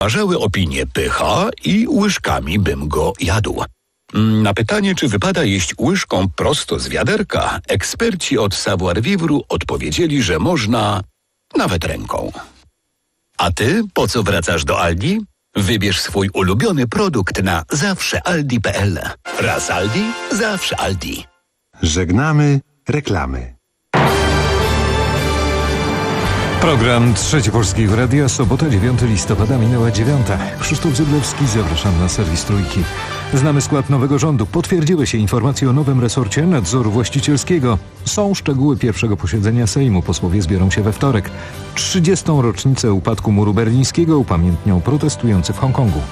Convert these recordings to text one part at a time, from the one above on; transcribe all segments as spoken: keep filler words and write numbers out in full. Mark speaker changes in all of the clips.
Speaker 1: Ważały opinie pycha i łyżkami bym go jadł. Na pytanie, czy wypada jeść łyżką prosto z wiaderka, eksperci od Savoir Vivre odpowiedzieli, że można nawet ręką. A ty po co wracasz do Aldi? Wybierz swój ulubiony produkt na zawsze aldi kropka p l. Raz Aldi, zawsze Aldi.
Speaker 2: Żegnamy reklamy.
Speaker 3: Program Trzeci Polskiego Radia, sobota dziewiątego listopada, minęła dziewiąta. Krzysztof Zyblewski, zapraszam na serwis Trójki. Znamy skład nowego rządu. Potwierdziły się informacje o nowym resorcie nadzoru właścicielskiego. Są szczegóły pierwszego posiedzenia Sejmu. Posłowie zbiorą się we wtorek. trzydziestą rocznicę upadku muru berlińskiego upamiętnią protestujący w Hongkongu.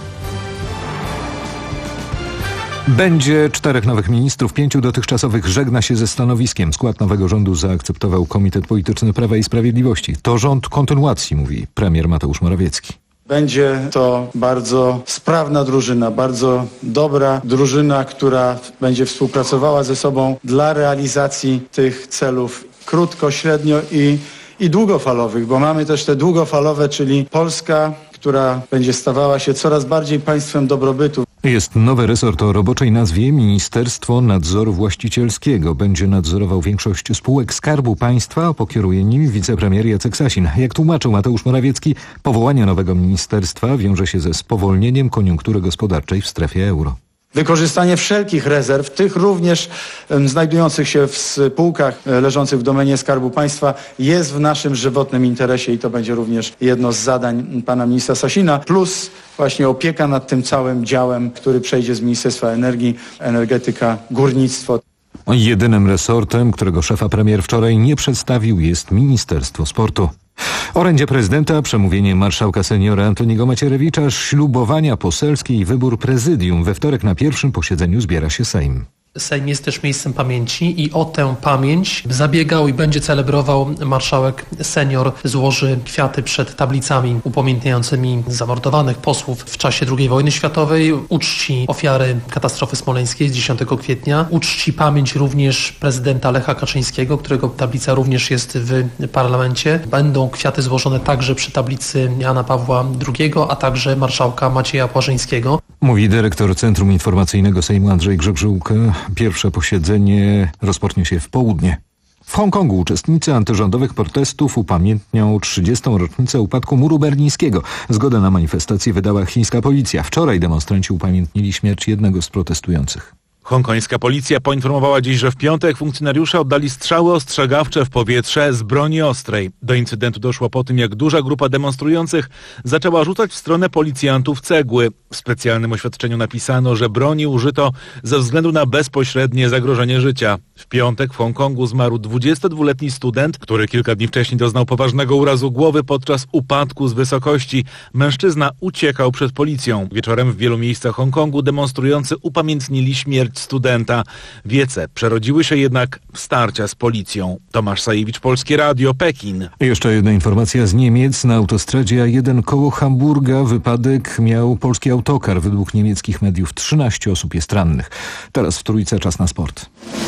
Speaker 3: Będzie czterech nowych ministrów, pięciu dotychczasowych żegna się ze stanowiskiem. Skład nowego rządu zaakceptował Komitet Polityczny Prawa i Sprawiedliwości. To rząd kontynuacji, mówi premier Mateusz Morawiecki.
Speaker 4: Będzie to bardzo sprawna drużyna, bardzo dobra drużyna, która będzie współpracowała ze sobą dla realizacji tych celów krótko, średnio i, i długofalowych, bo mamy też te długofalowe, czyli Polska, która będzie stawała się coraz bardziej państwem dobrobytu.
Speaker 3: Jest nowy resort o roboczej nazwie Ministerstwo Nadzoru Właścicielskiego. Będzie nadzorował większość spółek Skarbu Państwa, a pokieruje nim wicepremier Jacek Sasin. Jak tłumaczył Mateusz Morawiecki, powołanie nowego ministerstwa wiąże się ze spowolnieniem koniunktury gospodarczej w strefie euro.
Speaker 4: Wykorzystanie wszelkich rezerw, tych również um, znajdujących się w spółkach e, leżących w domenie Skarbu Państwa, jest w naszym żywotnym interesie i to będzie również jedno z zadań pana ministra Sasina, plus właśnie opieka nad tym całym działem, który przejdzie z Ministerstwa Energii, Energetyka, Górnictwo.
Speaker 3: Jedynym resortem, którego szefa premier wczoraj nie przedstawił, jest Ministerstwo Sportu. Orędzie prezydenta, przemówienie marszałka seniora Antoniego Macierewicza, ślubowania poselskie i wybór prezydium. We wtorek na pierwszym posiedzeniu zbiera się Sejm.
Speaker 5: Sejm jest też miejscem pamięci i o tę pamięć zabiegał i będzie celebrował marszałek senior. Złoży kwiaty przed tablicami upamiętniającymi zamordowanych posłów w czasie drugiej wojny światowej, uczci ofiary katastrofy smoleńskiej z dziesiątego kwietnia, uczci pamięć również prezydenta Lecha Kaczyńskiego, którego tablica również jest w parlamencie. Będą kwiaty złożone także przy tablicy Jana Pawła drugiego, a także marszałka Macieja Płażyńskiego.
Speaker 3: Mówi dyrektor Centrum Informacyjnego Sejmu Andrzej Grzegółka. Pierwsze posiedzenie rozpocznie się w południe. W Hongkongu uczestnicy antyrządowych protestów upamiętnią trzydziestą rocznicę upadku muru berlińskiego. Zgodę na manifestację wydała chińska policja. Wczoraj demonstranci upamiętnili śmierć jednego z protestujących.
Speaker 6: Hongkońska policja poinformowała dziś, że w piątek funkcjonariusze oddali strzały ostrzegawcze w powietrze z broni ostrej. Do incydentu doszło po tym, jak duża grupa demonstrujących zaczęła rzucać w stronę policjantów cegły. W specjalnym oświadczeniu napisano, że broni użyto ze względu na bezpośrednie zagrożenie życia. W piątek w Hongkongu zmarł dwudziestodwuletni student, który kilka dni wcześniej doznał poważnego urazu głowy podczas upadku z wysokości. Mężczyzna uciekał przed policją. Wieczorem w wielu miejscach Hongkongu demonstrujący upamiętnili śmierć studenta. Wiece przerodziły się jednak w starcia z policją. Tomasz Sajewicz, Polskie Radio, Pekin.
Speaker 3: Jeszcze jedna informacja z Niemiec. Na autostradzie A jeden koło Hamburga wypadek miał polski autokar. Według niemieckich mediów trzynaście osób jest rannych. Teraz w Trójce czas na sport.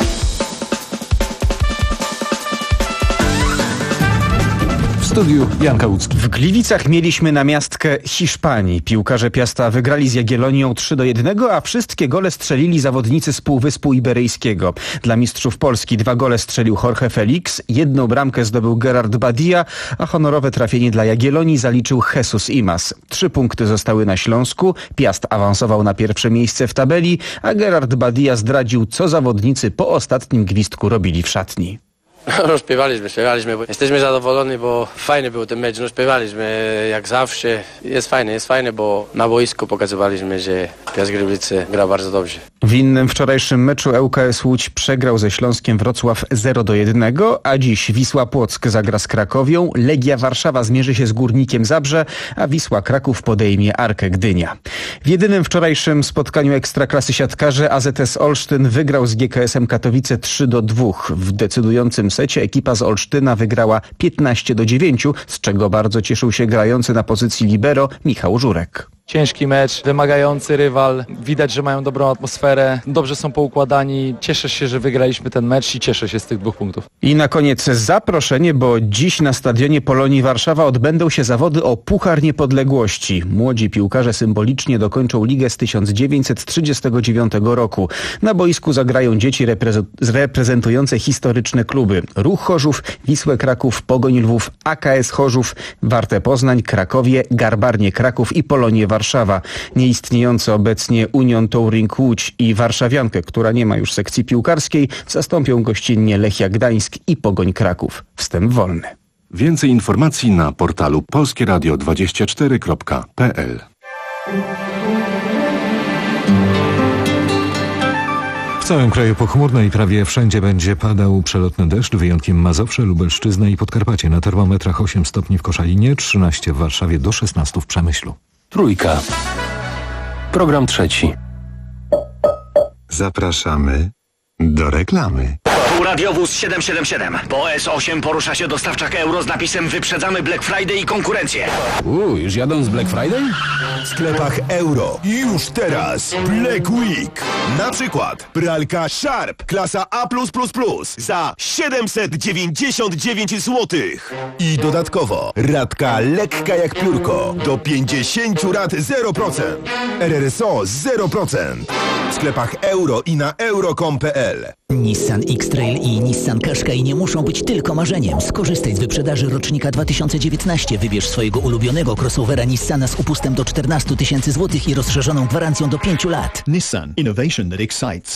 Speaker 3: W studiu Jan Kałucki.
Speaker 7: W Gliwicach mieliśmy namiastkę Hiszpanii. Piłkarze Piasta wygrali z Jagiellonią trzy do jednego, a wszystkie gole strzelili zawodnicy z Półwyspu Iberyjskiego. Dla mistrzów Polski dwa gole strzelił Jorge Felix, jedną bramkę zdobył Gerard Badia, a honorowe trafienie dla Jagiellonii zaliczył Jesus Imas. Trzy punkty zostały na Śląsku, Piast awansował na pierwsze miejsce w tabeli, a Gerard Badia zdradził, co zawodnicy po ostatnim gwizdku robili w szatni.
Speaker 8: No śpiewaliśmy, śpiewaliśmy, bo jesteśmy zadowoleni, bo fajny był ten mecz, no śpiewaliśmy jak zawsze. Jest fajne, jest fajne, bo na boisku pokazywaliśmy, że Piast Gliwice gra bardzo dobrze.
Speaker 7: W innym wczorajszym meczu L K S Łódź przegrał ze Śląskiem Wrocław zero do jednego, a dziś Wisła Płock zagra z Krakowią, Legia Warszawa zmierzy się z Górnikiem Zabrze, a Wisła Kraków podejmie Arkę Gdynia. W jedynym wczorajszym spotkaniu Ekstraklasy siatkarze A Z S Olsztyn wygrał z G K S-em Katowice trzy do dwóch. W decydującym secie ekipa z Olsztyna wygrała piętnaście do dziewięciu, z czego bardzo cieszył się grający na pozycji libero Michał Żurek.
Speaker 9: ciężki mecz, wymagający rywal. Widać, że mają dobrą atmosferę, dobrze są poukładani. Cieszę się, że wygraliśmy ten mecz i cieszę się z tych dwóch punktów.
Speaker 7: I na koniec zaproszenie, bo dziś na stadionie Polonii Warszawa odbędą się zawody o Puchar Niepodległości. Młodzi piłkarze symbolicznie dokończą ligę z tysiąc dziewięćset trzydziestego dziewiątego roku. Na boisku zagrają dzieci reprezen- reprezentujące historyczne kluby: Ruch Chorzów, Wisłę Kraków, Pogoń Lwów, A K S Chorzów, Wartę Poznań, Krakowie, Garbarnię Kraków i Polonię Warszawa. Nieistniejące obecnie Union Touring Łódź i Warszawiankę, która nie ma już sekcji piłkarskiej, zastąpią gościnnie Lechia Gdańsk i Pogoń Kraków. Wstęp wolny.
Speaker 2: Więcej informacji na portalu polskie radio dwadzieścia cztery kropka p l.
Speaker 3: W całym kraju pochmurno i prawie wszędzie będzie padał przelotny deszcz, wyjątkiem Mazowsze, Lubelszczyzna i Podkarpacie. Na termometrach osiem stopni w Koszalinie, trzynaście w Warszawie, do szesnastu w Przemyślu.
Speaker 1: Trójka. Program trzeci.
Speaker 2: Zapraszamy do reklamy.
Speaker 10: Tu radiowóz siedem siedem siedem. Po S osiem porusza się dostawczak euro z napisem "Wyprzedzamy Black Friday i konkurencję".
Speaker 1: Uuu, już jadą z Black Friday?
Speaker 11: W sklepach euro już teraz Black Week. Na przykład pralka Sharp klasa A plus plus plus za siedemset dziewięćdziesiąt dziewięć złotych. I dodatkowo radka lekka jak piórko do pięćdziesięciu rat zero procent. R R S O zero procent. W sklepach euro i na euro kropka com kropka p l.
Speaker 12: Nissan X-Trail i Nissan Qashqai nie muszą być tylko marzeniem. Skorzystaj z wyprzedaży rocznika dwa tysiące dziewiętnastego. Wybierz swojego ulubionego crossovera Nissana z upustem do czternastu tysięcy złotych i rozszerzoną gwarancją do pięciu lat.
Speaker 13: Nissan. Innovation that excites.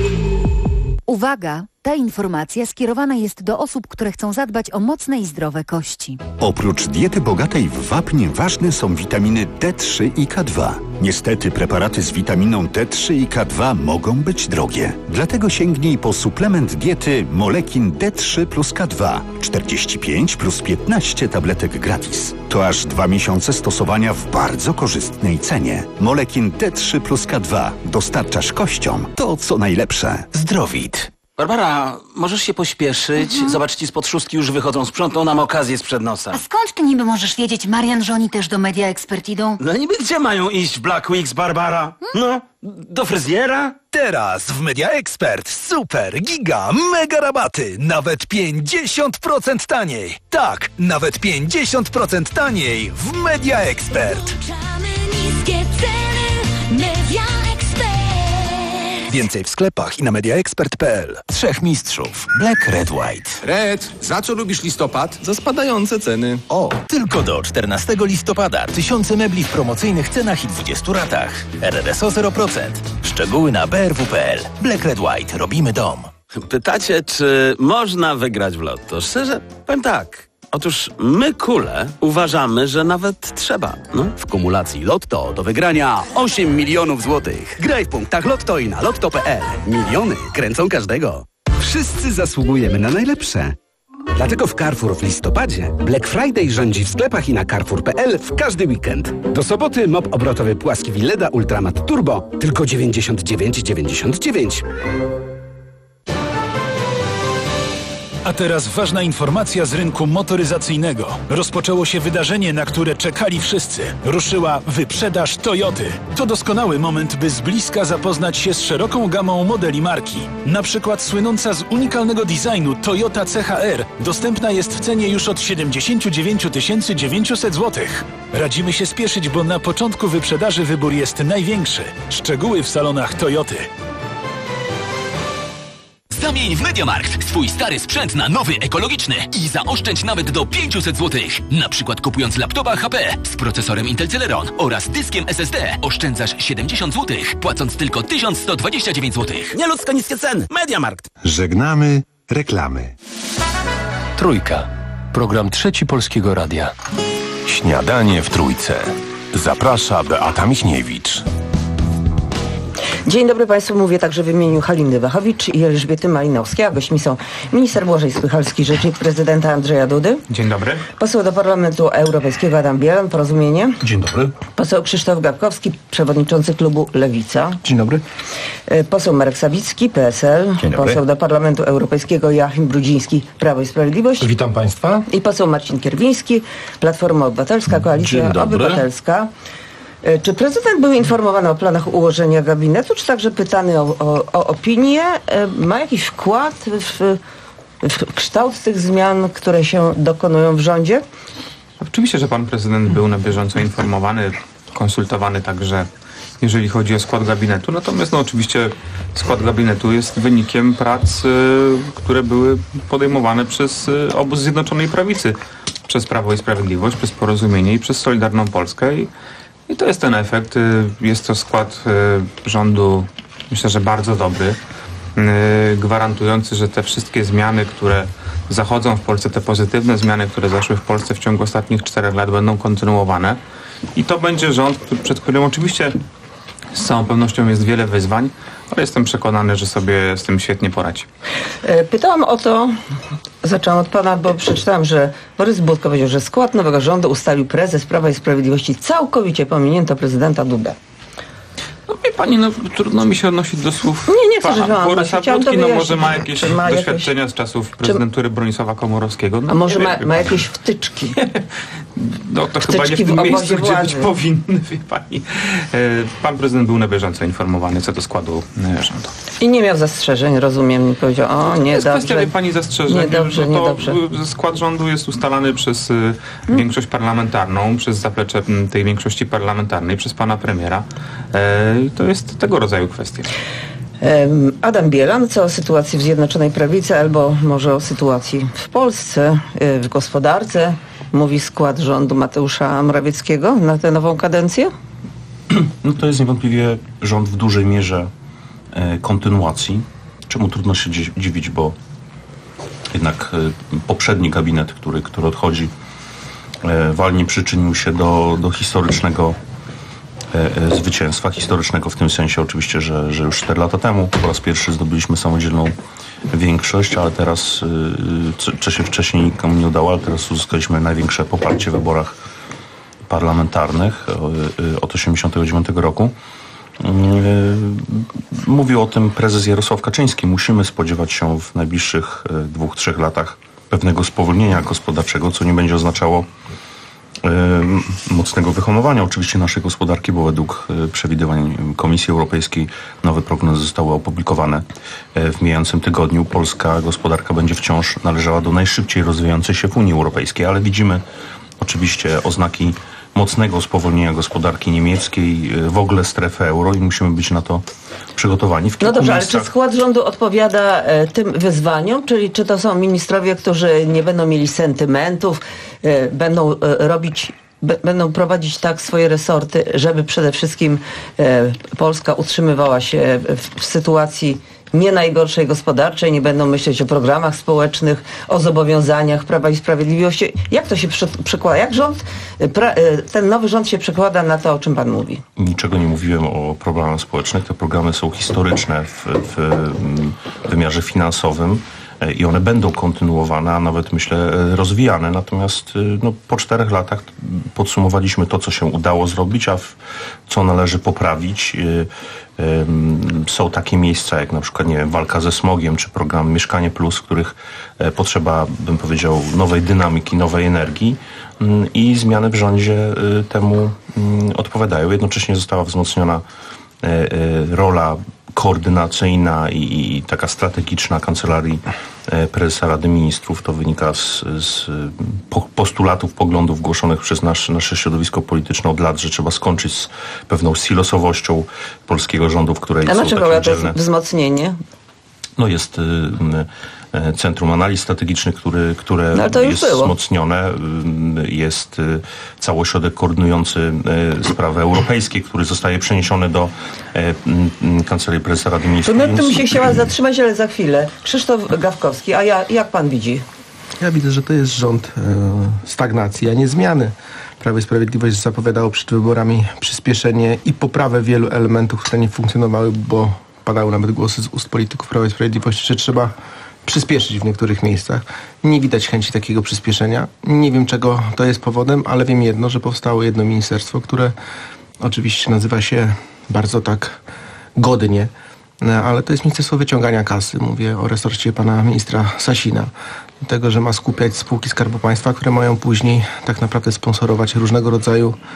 Speaker 14: Uwaga! Ta informacja skierowana jest do osób, które chcą zadbać o mocne i zdrowe kości.
Speaker 15: Oprócz diety bogatej w wapń ważne są witaminy D trzy i K dwa. Niestety preparaty z witaminą D trzy i K dwa mogą być drogie. Dlatego sięgnij po suplement diety Molekin D trzy plus K dwa. czterdzieści pięć plus piętnaście tabletek gratis. To aż dwa miesiące stosowania w bardzo korzystnej cenie. Molekin D trzy plus K dwa. Dostarczasz kościom to, co najlepsze. Zdrowit.
Speaker 16: Barbara, możesz się pośpieszyć? Mhm. Zobacz, ci spod szóstki już wychodzą. Sprzątną nam okazję sprzed nosa.
Speaker 17: A skąd ty niby możesz wiedzieć, Marian, że oni też do Media Expert idą?
Speaker 16: No niby gdzie mają iść w Black Weeks, Barbara? Hmm? No, do fryzjera?
Speaker 18: Teraz w Media Expert super, giga, mega rabaty. Nawet pięćdziesiąt procent taniej. Tak, nawet pięćdziesiąt procent taniej w Media Expert.
Speaker 19: Niskie ceny, Media Expert.
Speaker 18: Więcej w sklepach i na media expert kropka p l.
Speaker 15: Trzech mistrzów. Black, Red, White.
Speaker 20: Red, za co lubisz listopad?
Speaker 18: Za spadające ceny.
Speaker 20: O,
Speaker 18: tylko do czternastego listopada. Tysiące mebli w promocyjnych cenach i dwudziestu ratach. R R S O zero procent. Szczegóły na b r w kropka p l. Black, Red, White. Robimy dom.
Speaker 21: Pytacie, czy można wygrać w lotto? Szczerze, powiem tak. Otóż my, kule, uważamy, że nawet trzeba. No?
Speaker 22: W kumulacji Lotto do wygrania osiem milionów złotych. Graj w punktach Lotto i na lotto kropka p l. Miliony kręcą każdego. Wszyscy zasługujemy na najlepsze. Dlatego w Carrefour w listopadzie Black Friday rządzi w sklepach i na carrefour kropka p l w każdy weekend. Do soboty mop obrotowy płaski Willeda Ultramat Turbo tylko dziewięćdziesiąt dziewięć dziewięćdziesiąt dziewięć.
Speaker 23: A teraz ważna informacja z rynku motoryzacyjnego. Rozpoczęło się wydarzenie, na które czekali wszyscy. Ruszyła wyprzedaż Toyoty. To doskonały moment, by z bliska zapoznać się z szeroką gamą modeli marki. Na przykład słynąca z unikalnego designu Toyota C H R dostępna jest w cenie już od siedemdziesiąt dziewięć tysięcy dziewięćset złotych. Radzimy się spieszyć, bo na początku wyprzedaży wybór jest największy. Szczegóły w salonach Toyoty.
Speaker 24: Zamień w MediaMarkt swój stary sprzęt na nowy, ekologiczny i zaoszczędź nawet do pięćset złotych. Na przykład kupując laptopa H P z procesorem Intel Celeron oraz dyskiem S S D oszczędzasz siedemdziesiąt złotych, płacąc tylko tysiąc sto dwadzieścia dziewięć złotych.
Speaker 10: Nieludzko niskie ceny. MediaMarkt.
Speaker 2: Żegnamy reklamy.
Speaker 1: Trójka. Program Trzeci Polskiego Radia.
Speaker 25: Śniadanie w Trójce. Zaprasza Beata Michniewicz.
Speaker 26: Dzień dobry Państwu, mówię także w imieniu Haliny Wachowicz i Elżbiety Malinowskiej, a gośćmi są minister Błażej Spychalski, rzecznik prezydenta Andrzeja Dudy.
Speaker 27: Dzień dobry.
Speaker 26: Poseł do Parlamentu Europejskiego Adam Bielan, Porozumienie.
Speaker 27: Dzień dobry.
Speaker 26: Poseł Krzysztof Gawkowski, przewodniczący klubu Lewica.
Speaker 27: Dzień dobry.
Speaker 26: Poseł Marek Sawicki, P S L.
Speaker 27: Dzień dobry.
Speaker 26: Poseł do Parlamentu Europejskiego Joachim Brudziński, Prawo i Sprawiedliwość.
Speaker 27: Witam Państwa.
Speaker 26: I poseł Marcin Kierwiński, Platforma Obywatelska, Koalicja Obywatelska. Czy prezydent był informowany o planach ułożenia gabinetu, czy także pytany o, o, o opinię? Ma jakiś wkład w, w kształt tych zmian, które się dokonują w rządzie?
Speaker 4: Oczywiście, że pan prezydent był na bieżąco informowany, konsultowany także, jeżeli chodzi o skład gabinetu. Natomiast no, oczywiście skład gabinetu jest wynikiem prac, y, które były podejmowane przez y, obóz Zjednoczonej Prawicy, przez Prawo i Sprawiedliwość, przez Porozumienie i przez Solidarną Polskę. I, i to jest ten efekt. Y, jest to skład y, rządu, myślę, że bardzo dobry, y, gwarantujący, że te wszystkie zmiany, które zachodzą w Polsce, te pozytywne zmiany, które zaszły w Polsce w ciągu ostatnich czterech lat, będą kontynuowane. I to będzie rząd, który, przed którym oczywiście z całą pewnością jest wiele wyzwań, ale jestem przekonany, że sobie z tym świetnie poradzi.
Speaker 26: Pytałam o to, zaczęłam od pana, bo przeczytałam, że Borys Budka powiedział, że skład nowego rządu ustalił prezes Prawa i Sprawiedliwości, całkowicie pominięto prezydenta Dudę.
Speaker 4: No wie pani, no trudno mi się odnosić do słów
Speaker 26: nie, nie chcę,
Speaker 4: pana Borysa Budki, no może ma jakieś
Speaker 26: ma
Speaker 4: doświadczenia
Speaker 26: jakieś...
Speaker 4: z czasów prezydentury Bronisława Komorowskiego. No,
Speaker 26: a może ma,
Speaker 4: wie,
Speaker 26: ma jakieś wtyczki?
Speaker 4: No to
Speaker 26: wtyczki
Speaker 4: chyba nie w tym
Speaker 26: w
Speaker 4: miejscu, gdzie
Speaker 26: władzy.
Speaker 4: być powinny, wie pani. Pan prezydent był na bieżąco informowany co do składu rządu.
Speaker 26: I nie miał zastrzeżeń, rozumiem, nie powiedział, o nie,
Speaker 4: to jest
Speaker 26: dobrze.
Speaker 4: kwestia, wie pani, zastrzeżeń.
Speaker 26: Niedobrze,
Speaker 4: no to
Speaker 26: niedobrze.
Speaker 4: Skład rządu jest ustalany przez y, większość parlamentarną, przez zaplecze m, tej większości parlamentarnej, przez pana premiera. E, I to jest tego rodzaju kwestia.
Speaker 26: Adam Bielan, co o sytuacji w Zjednoczonej Prawicy, albo może o sytuacji w Polsce, w gospodarce, mówi skład rządu Mateusza Morawieckiego na tę nową kadencję?
Speaker 5: No to jest niewątpliwie rząd w dużej mierze e, kontynuacji, czemu trudno się dzi- dziwić, bo jednak e, poprzedni gabinet, który, który odchodzi, e, walnie przyczynił się do, do historycznego e, zwycięstwa. Historycznego w tym sensie oczywiście, że, że już cztery lata temu po raz pierwszy zdobyliśmy samodzielną większość, ale teraz, co, co się wcześniej nikomu nie udało, ale teraz uzyskaliśmy największe poparcie w wyborach parlamentarnych od osiemdziesiątego dziewiątego roku. Mówił o tym prezes Jarosław Kaczyński. Musimy spodziewać się w najbliższych dwóch, trzech latach pewnego spowolnienia gospodarczego, co nie będzie oznaczało mocnego wyhamowania oczywiście naszej gospodarki, bo według przewidywań Komisji Europejskiej nowe prognozy zostały opublikowane w mijającym tygodniu. Polska gospodarka będzie wciąż należała do najszybciej rozwijającej się w Unii Europejskiej, ale widzimy oczywiście oznaki mocnego spowolnienia gospodarki niemieckiej, w ogóle strefy euro i musimy być na to przygotowani. W
Speaker 26: no dobrze,
Speaker 5: miejscach...
Speaker 26: ale czy skład rządu odpowiada e, tym wyzwaniom? Czyli czy to są ministrowie, którzy nie będą mieli sentymentów, e, będą e, robić, b, będą prowadzić tak swoje resorty, żeby przede wszystkim e, Polska utrzymywała się w, w sytuacji nie najgorszej gospodarczej, nie będą myśleć o programach społecznych, o zobowiązaniach Prawa i Sprawiedliwości. Jak to się przy, przekłada? Jak rząd, pra, ten nowy rząd się przekłada na to, o czym pan mówi?
Speaker 5: Niczego nie mówiłem o programach społecznych. Te programy są historyczne w, w wymiarze finansowym i one będą kontynuowane, a nawet myślę rozwijane. Natomiast no, po czterech latach podsumowaliśmy to, co się udało zrobić, a w, co należy poprawić. Są takie miejsca jak na przykład, nie wiem, walka ze smogiem, czy program Mieszkanie Plus, w których potrzeba, bym powiedział, nowej dynamiki, nowej energii i zmiany w rządzie temu odpowiadają. Jednocześnie została wzmocniona rola koordynacyjna i, i taka strategiczna Kancelarii Prezesa Rady Ministrów. To wynika z, z postulatów, poglądów głoszonych przez nasz, nasze środowisko polityczne od lat, że trzeba skończyć z pewną silosowością polskiego rządu, w której
Speaker 26: A
Speaker 5: są
Speaker 26: na czym
Speaker 5: takie
Speaker 26: polega to
Speaker 5: oddzielne...
Speaker 26: wzmocnienie?
Speaker 5: No jest y, y, Centrum Analiz Strategicznych, który, które
Speaker 26: no,
Speaker 5: jest
Speaker 26: było.
Speaker 5: wzmocnione. Y, jest y, cały ośrodek koordynujący y, sprawy europejskie, który zostaje przeniesiony do y, y, Kancelarii Prezesa Rady Ministrów.
Speaker 26: To nad tym
Speaker 5: Więc...
Speaker 26: się chciała zatrzymać, ale za chwilę. Krzysztof Gawkowski, a ja, jak pan widzi?
Speaker 6: Ja widzę, że to jest rząd e, stagnacji, a nie zmiany. Prawo i Sprawiedliwość zapowiadało przed wyborami przyspieszenie i poprawę wielu elementów, które nie funkcjonowały, bo padały nawet głosy z ust polityków Prawa i Sprawiedliwości, że trzeba przyspieszyć w niektórych miejscach. Nie widać chęci takiego przyspieszenia. Nie wiem, czego to jest powodem, ale wiem jedno, że powstało jedno ministerstwo, które oczywiście nazywa się bardzo tak godnie, ale to jest Ministerstwo Wyciągania Kasy. Mówię o resorcie pana ministra Sasina. Tego, że ma skupiać spółki Skarbu Państwa, które mają później tak naprawdę sponsorować różnego rodzaju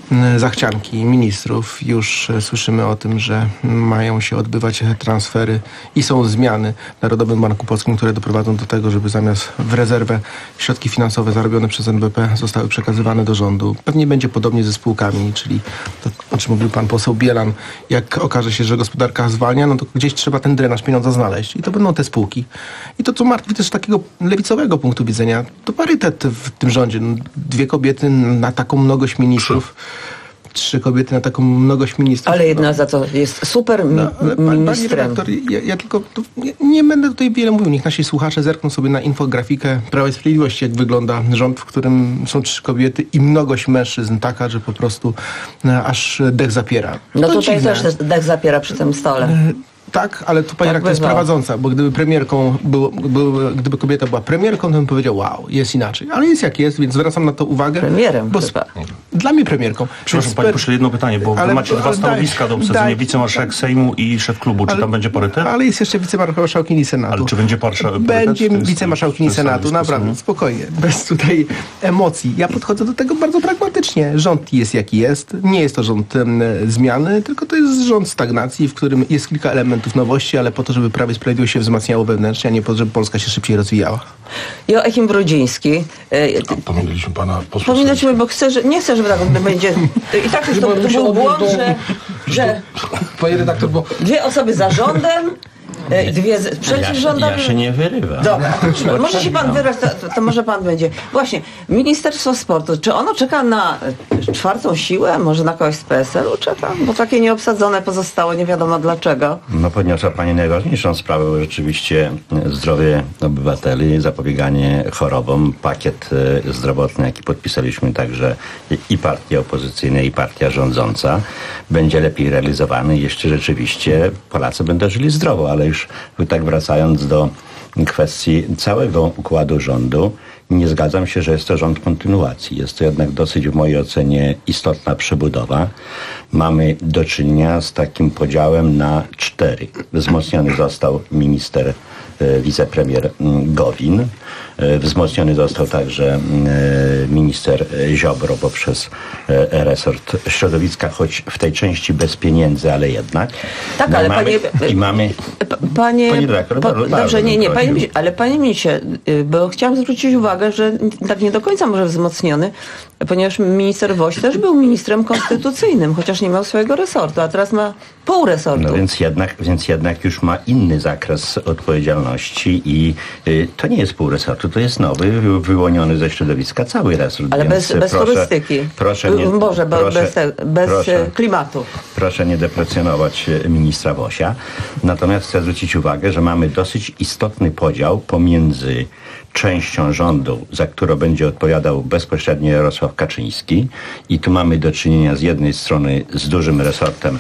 Speaker 6: zachcianki ministrów. Już słyszymy o tym, że mają się odbywać transfery i są zmiany w Narodowym Banku Polskim, które doprowadzą do tego, żeby zamiast w rezerwę środki finansowe zarobione przez N B P zostały przekazywane do rządu. Pewnie będzie podobnie ze spółkami, czyli to, o czym mówił pan poseł Bielan. Jak okaże się, że gospodarka zwalnia, no to gdzieś trzeba ten drenaż pieniądza znaleźć. I to będą te spółki. I to, co martwi też z takiego lewicowego punktu widzenia, to parytet w tym rządzie. No, dwie kobiety na taką mnogość ministrów. Trzy kobiety na taką mnogość ministrów.
Speaker 26: Ale jedna za to jest super mi-
Speaker 6: no, ale pan,
Speaker 26: ministrem.
Speaker 6: Panie redaktor, ja, ja tylko to, nie, nie będę tutaj wiele mówił. Niech nasi słuchacze zerkną sobie na infografikę Prawa i Sprawiedliwości, jak wygląda rząd, w którym są trzy kobiety i mnogość mężczyzn taka, że po prostu no, aż dech zapiera.
Speaker 26: No
Speaker 6: to
Speaker 26: tutaj
Speaker 6: dziwne.
Speaker 26: też dech zapiera przy tym stole.
Speaker 6: Tak, ale tu pani
Speaker 26: Tak
Speaker 6: redaktor jest
Speaker 26: bywa.
Speaker 6: prowadząca, bo gdyby premierką, było, było, gdyby kobieta była premierką, to bym powiedział, wow, jest inaczej. Ale jest jak jest, więc zwracam na to uwagę.
Speaker 26: Premierem
Speaker 6: bo
Speaker 26: chyba.
Speaker 6: Dla mnie premierką.
Speaker 5: Przepraszam,
Speaker 6: Więc
Speaker 5: panie
Speaker 6: per-
Speaker 5: pośle, jedno pytanie, bo
Speaker 6: ale-
Speaker 5: wy macie dwa
Speaker 6: ale
Speaker 5: stanowiska
Speaker 6: daj-
Speaker 5: do obsadzenia,
Speaker 6: daj-
Speaker 5: wicemarszałek Sejmu i szef klubu. Czy
Speaker 6: Ale-
Speaker 5: tam będzie parytet?
Speaker 6: Ale jest jeszcze wicemarszałkini Senatu.
Speaker 5: Ale czy będzie parsza-
Speaker 6: Będzie
Speaker 5: parytet?
Speaker 6: wicemarszałkini
Speaker 5: To jest- to jest
Speaker 6: Senatu,
Speaker 5: stanowisko
Speaker 6: naprawdę,
Speaker 5: Sejmu?
Speaker 6: spokojnie, bez tutaj emocji. Ja podchodzę do tego bardzo pragmatycznie. Rząd jest jaki jest. Nie jest to rząd em, zmiany, tylko to jest rząd stagnacji, w którym jest kilka elementów nowości, ale po to, żeby Prawo i Sprawiedliwość się wzmacniało wewnętrznie, a nie po to, żeby Polska się szybciej rozwijała.
Speaker 26: Joachim Brudziński.
Speaker 3: Pominęliśmy pana posła.
Speaker 26: Pominęliśmy, bo chcę, że, nie chcę, żeby tak będzie... I tak już to, to był błąd, że, że
Speaker 3: Panie redaktor, bo...
Speaker 26: dwie osoby za rządem, e, dwie z- przeciw rządowi.
Speaker 7: Ja się nie wyrywam.
Speaker 26: Dobra, może się pan wybrać, to, to, to może pan będzie. Właśnie, Ministerstwo Sportu, czy ono czeka na e, czwartą siłę? Może na kogoś z P S L-u czeka? Bo takie nieobsadzone pozostało, nie wiadomo dlaczego.
Speaker 7: No podniosła pani najważniejszą sprawę, bo rzeczywiście zdrowie obywateli, zapobieganie chorobom, pakiet e, zdrowotny, jaki podpisaliśmy także i- i partia opozycyjna, i partia rządząca, będzie lepiej realizowany, jeśli rzeczywiście Polacy będą żyli zdrowo, ale już tak wracając do kwestii całego układu rządu, nie zgadzam się, że jest to rząd kontynuacji. Jest to jednak dosyć w mojej ocenie istotna przebudowa. Mamy do czynienia z takim podziałem na cztery. Wzmocniony został minister, e, wicepremier m, Gowin. E, Wzmocniony został także m, e, minister e, Ziobro poprzez e, resort środowiska, choć w tej części bez pieniędzy, ale jednak.
Speaker 26: Tak,
Speaker 7: No i
Speaker 26: ale
Speaker 7: mamy,
Speaker 26: panie-
Speaker 7: I mamy...
Speaker 26: Panie,
Speaker 7: Panie dyrektor, bardzo-
Speaker 26: dobrze,
Speaker 7: bardzo
Speaker 26: nie,
Speaker 7: bym
Speaker 26: nie, panie,
Speaker 7: prosił.
Speaker 26: ministrze, ale panie ministrze, y, bo chciałam zwrócić uwagę, że tak nie do końca może wzmocniony, ponieważ minister Woś też był ministrem konstytucyjnym, chociaż nie miał swojego resortu, a teraz ma pół resortu.
Speaker 7: No więc jednak, więc jednak już ma inny zakres odpowiedzialności i y, to nie jest pół resortu, to jest nowy, wy- wyłoniony ze środowiska cały resort.
Speaker 26: Ale
Speaker 7: więc,
Speaker 26: bez,
Speaker 7: y,
Speaker 26: bez
Speaker 7: proszę,
Speaker 26: turystyki.
Speaker 7: Proszę nie,
Speaker 26: Boże, bo
Speaker 7: proszę,
Speaker 26: bez, te- bez
Speaker 7: proszę,
Speaker 26: y, klimatu.
Speaker 7: Proszę nie deprecjonować e, ministra Wosia. Natomiast chcę zwrócić uwagę, że mamy dosyć istotny podział pomiędzy częścią rządu, za którą będzie odpowiadał bezpośrednio Jarosław Kaczyński. I tu mamy do czynienia z jednej strony z dużym resortem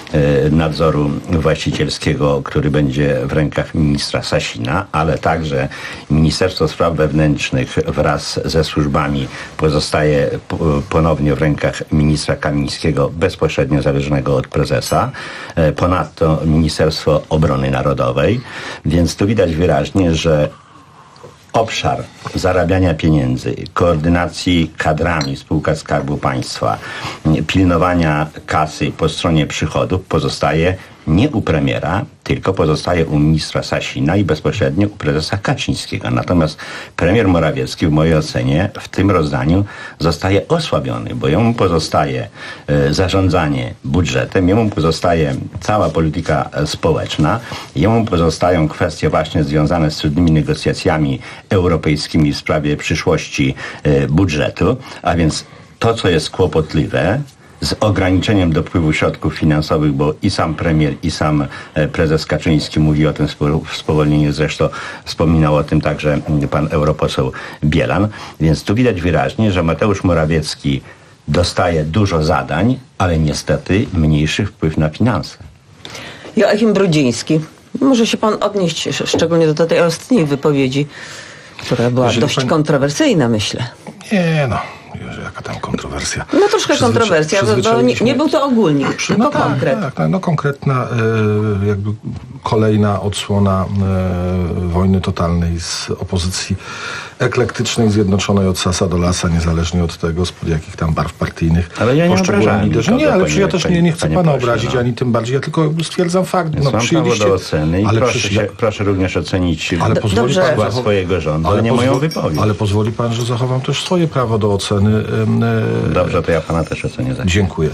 Speaker 7: e, nadzoru właścicielskiego, który będzie w rękach ministra Sasina, ale także Ministerstwo Spraw Wewnętrznych wraz ze służbami pozostaje p- ponownie w rękach ministra Kamińskiego, bezpośrednio zależnego od prezesa. E, Ponadto Ministerstwo Obrony Narodowej. Więc tu widać wyraźnie, że obszar zarabiania pieniędzy, koordynacji kadrami spółka Skarbu Państwa, pilnowania kasy po stronie przychodów pozostaje nie u premiera, tylko pozostaje u ministra Sasina i bezpośrednio u prezesa Kaczyńskiego. Natomiast premier Morawiecki w mojej ocenie w tym rozdaniu zostaje osłabiony, bo jemu pozostaje e, zarządzanie budżetem, jemu pozostaje cała polityka e, społeczna, jemu pozostają kwestie właśnie związane z trudnymi negocjacjami europejskimi w sprawie przyszłości e, budżetu, a więc to, co jest kłopotliwe, z ograniczeniem dopływu środków finansowych, bo i sam premier, i sam e, prezes Kaczyński mówi o tym spo- spowolnieniu, zresztą wspominał o tym także mm, pan europoseł Bielan. Więc tu widać wyraźnie, że Mateusz Morawiecki dostaje dużo zadań, ale niestety mniejszy wpływ na finanse.
Speaker 26: Joachim Brudziński. Może się pan odnieść sz- szczególnie do tej ostatniej wypowiedzi, która była
Speaker 3: Jeżeli
Speaker 26: dość
Speaker 3: pani-
Speaker 26: kontrowersyjna, myślę.
Speaker 3: Nie no, Jezu, jaka tam kontrowersja.
Speaker 26: No troszkę
Speaker 3: Przyzwycza-
Speaker 26: kontrowersja, bo, bo nie,
Speaker 3: przyzwyczailiśmy-
Speaker 26: nie był to ogólnik,
Speaker 3: Przy-
Speaker 26: tylko
Speaker 3: no tak,
Speaker 26: konkret.
Speaker 3: Tak, tak, no konkretna e, jakby kolejna odsłona e, wojny totalnej z opozycji eklektycznej, zjednoczonej od sasa do lasa, niezależnie od tego, spod jakich tam barw partyjnych.
Speaker 7: Ale ja nie obrażałem
Speaker 3: liderzy.
Speaker 7: nikogo,
Speaker 3: Nie, ale
Speaker 7: panie-
Speaker 3: ja też nie, nie chcę
Speaker 7: panie
Speaker 3: pana
Speaker 7: pośle,
Speaker 3: obrazić,
Speaker 7: no.
Speaker 3: ani tym bardziej, ja tylko stwierdzam fakt.
Speaker 7: Więc
Speaker 3: No,
Speaker 7: mam prawo
Speaker 3: przyjęliście,
Speaker 7: do oceny i
Speaker 3: ale
Speaker 7: proszę,
Speaker 3: przecież
Speaker 7: się,
Speaker 3: jak-
Speaker 7: proszę również ocenić
Speaker 3: ale
Speaker 7: do-
Speaker 3: pozwoli
Speaker 7: skład
Speaker 3: pan zachow-
Speaker 7: swojego rządu, ale nie
Speaker 3: pozwo-
Speaker 7: moją wypowiedź.
Speaker 3: Ale pozwoli pan, że zachowam też swoje prawo do oceny. em, e,
Speaker 7: Dobrze, to ja pana też ocenię za chwilę.
Speaker 3: Dziękuję.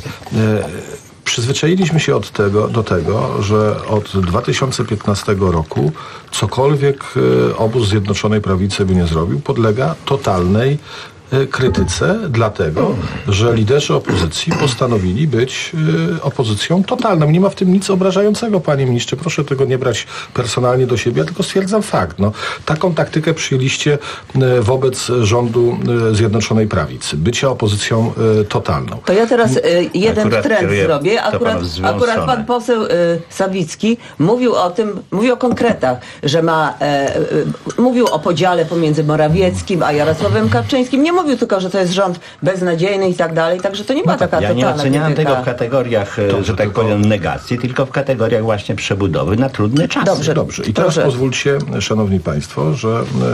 Speaker 3: E, Przyzwyczailiśmy się od tego, do tego, że od dwa tysiące piętnastego roku cokolwiek e, obóz Zjednoczonej Prawicy by nie zrobił, podlega totalnej e, krytyce, dlatego, że liderzy opozycji postanowili być e, opozycją totalną. Nie ma w tym nic obrażającego, panie ministrze. Proszę tego nie brać personalnie do siebie, ja tylko stwierdzam fakt. No, taką taktykę przyjęliście e, wobec rządu e, Zjednoczonej Prawicy. Bycia opozycją e, totalną.
Speaker 26: To ja teraz y, jeden
Speaker 3: Akurat
Speaker 26: trend
Speaker 3: kieruję
Speaker 26: zrobię.
Speaker 3: to
Speaker 26: Akurat,
Speaker 3: panu związane.
Speaker 26: akurat pan poseł y, Sawicki mówił o tym, mówił o konkretach, że ma, e, y, mówił o podziale pomiędzy Morawieckim a Jarosławem Kaczyńskim. Nie mówił tylko, że to jest rząd beznadziejny i tak dalej, także to nie była taka
Speaker 7: Ja nie
Speaker 26: totalna
Speaker 7: oceniałem
Speaker 26: krytyka.
Speaker 7: tego w kategoriach, e, że tak powiem, negacji, tylko w kategoriach właśnie przebudowy na trudne czasy.
Speaker 26: Dobrze,
Speaker 3: Dobrze. I teraz pozwólcie, szanowni państwo, że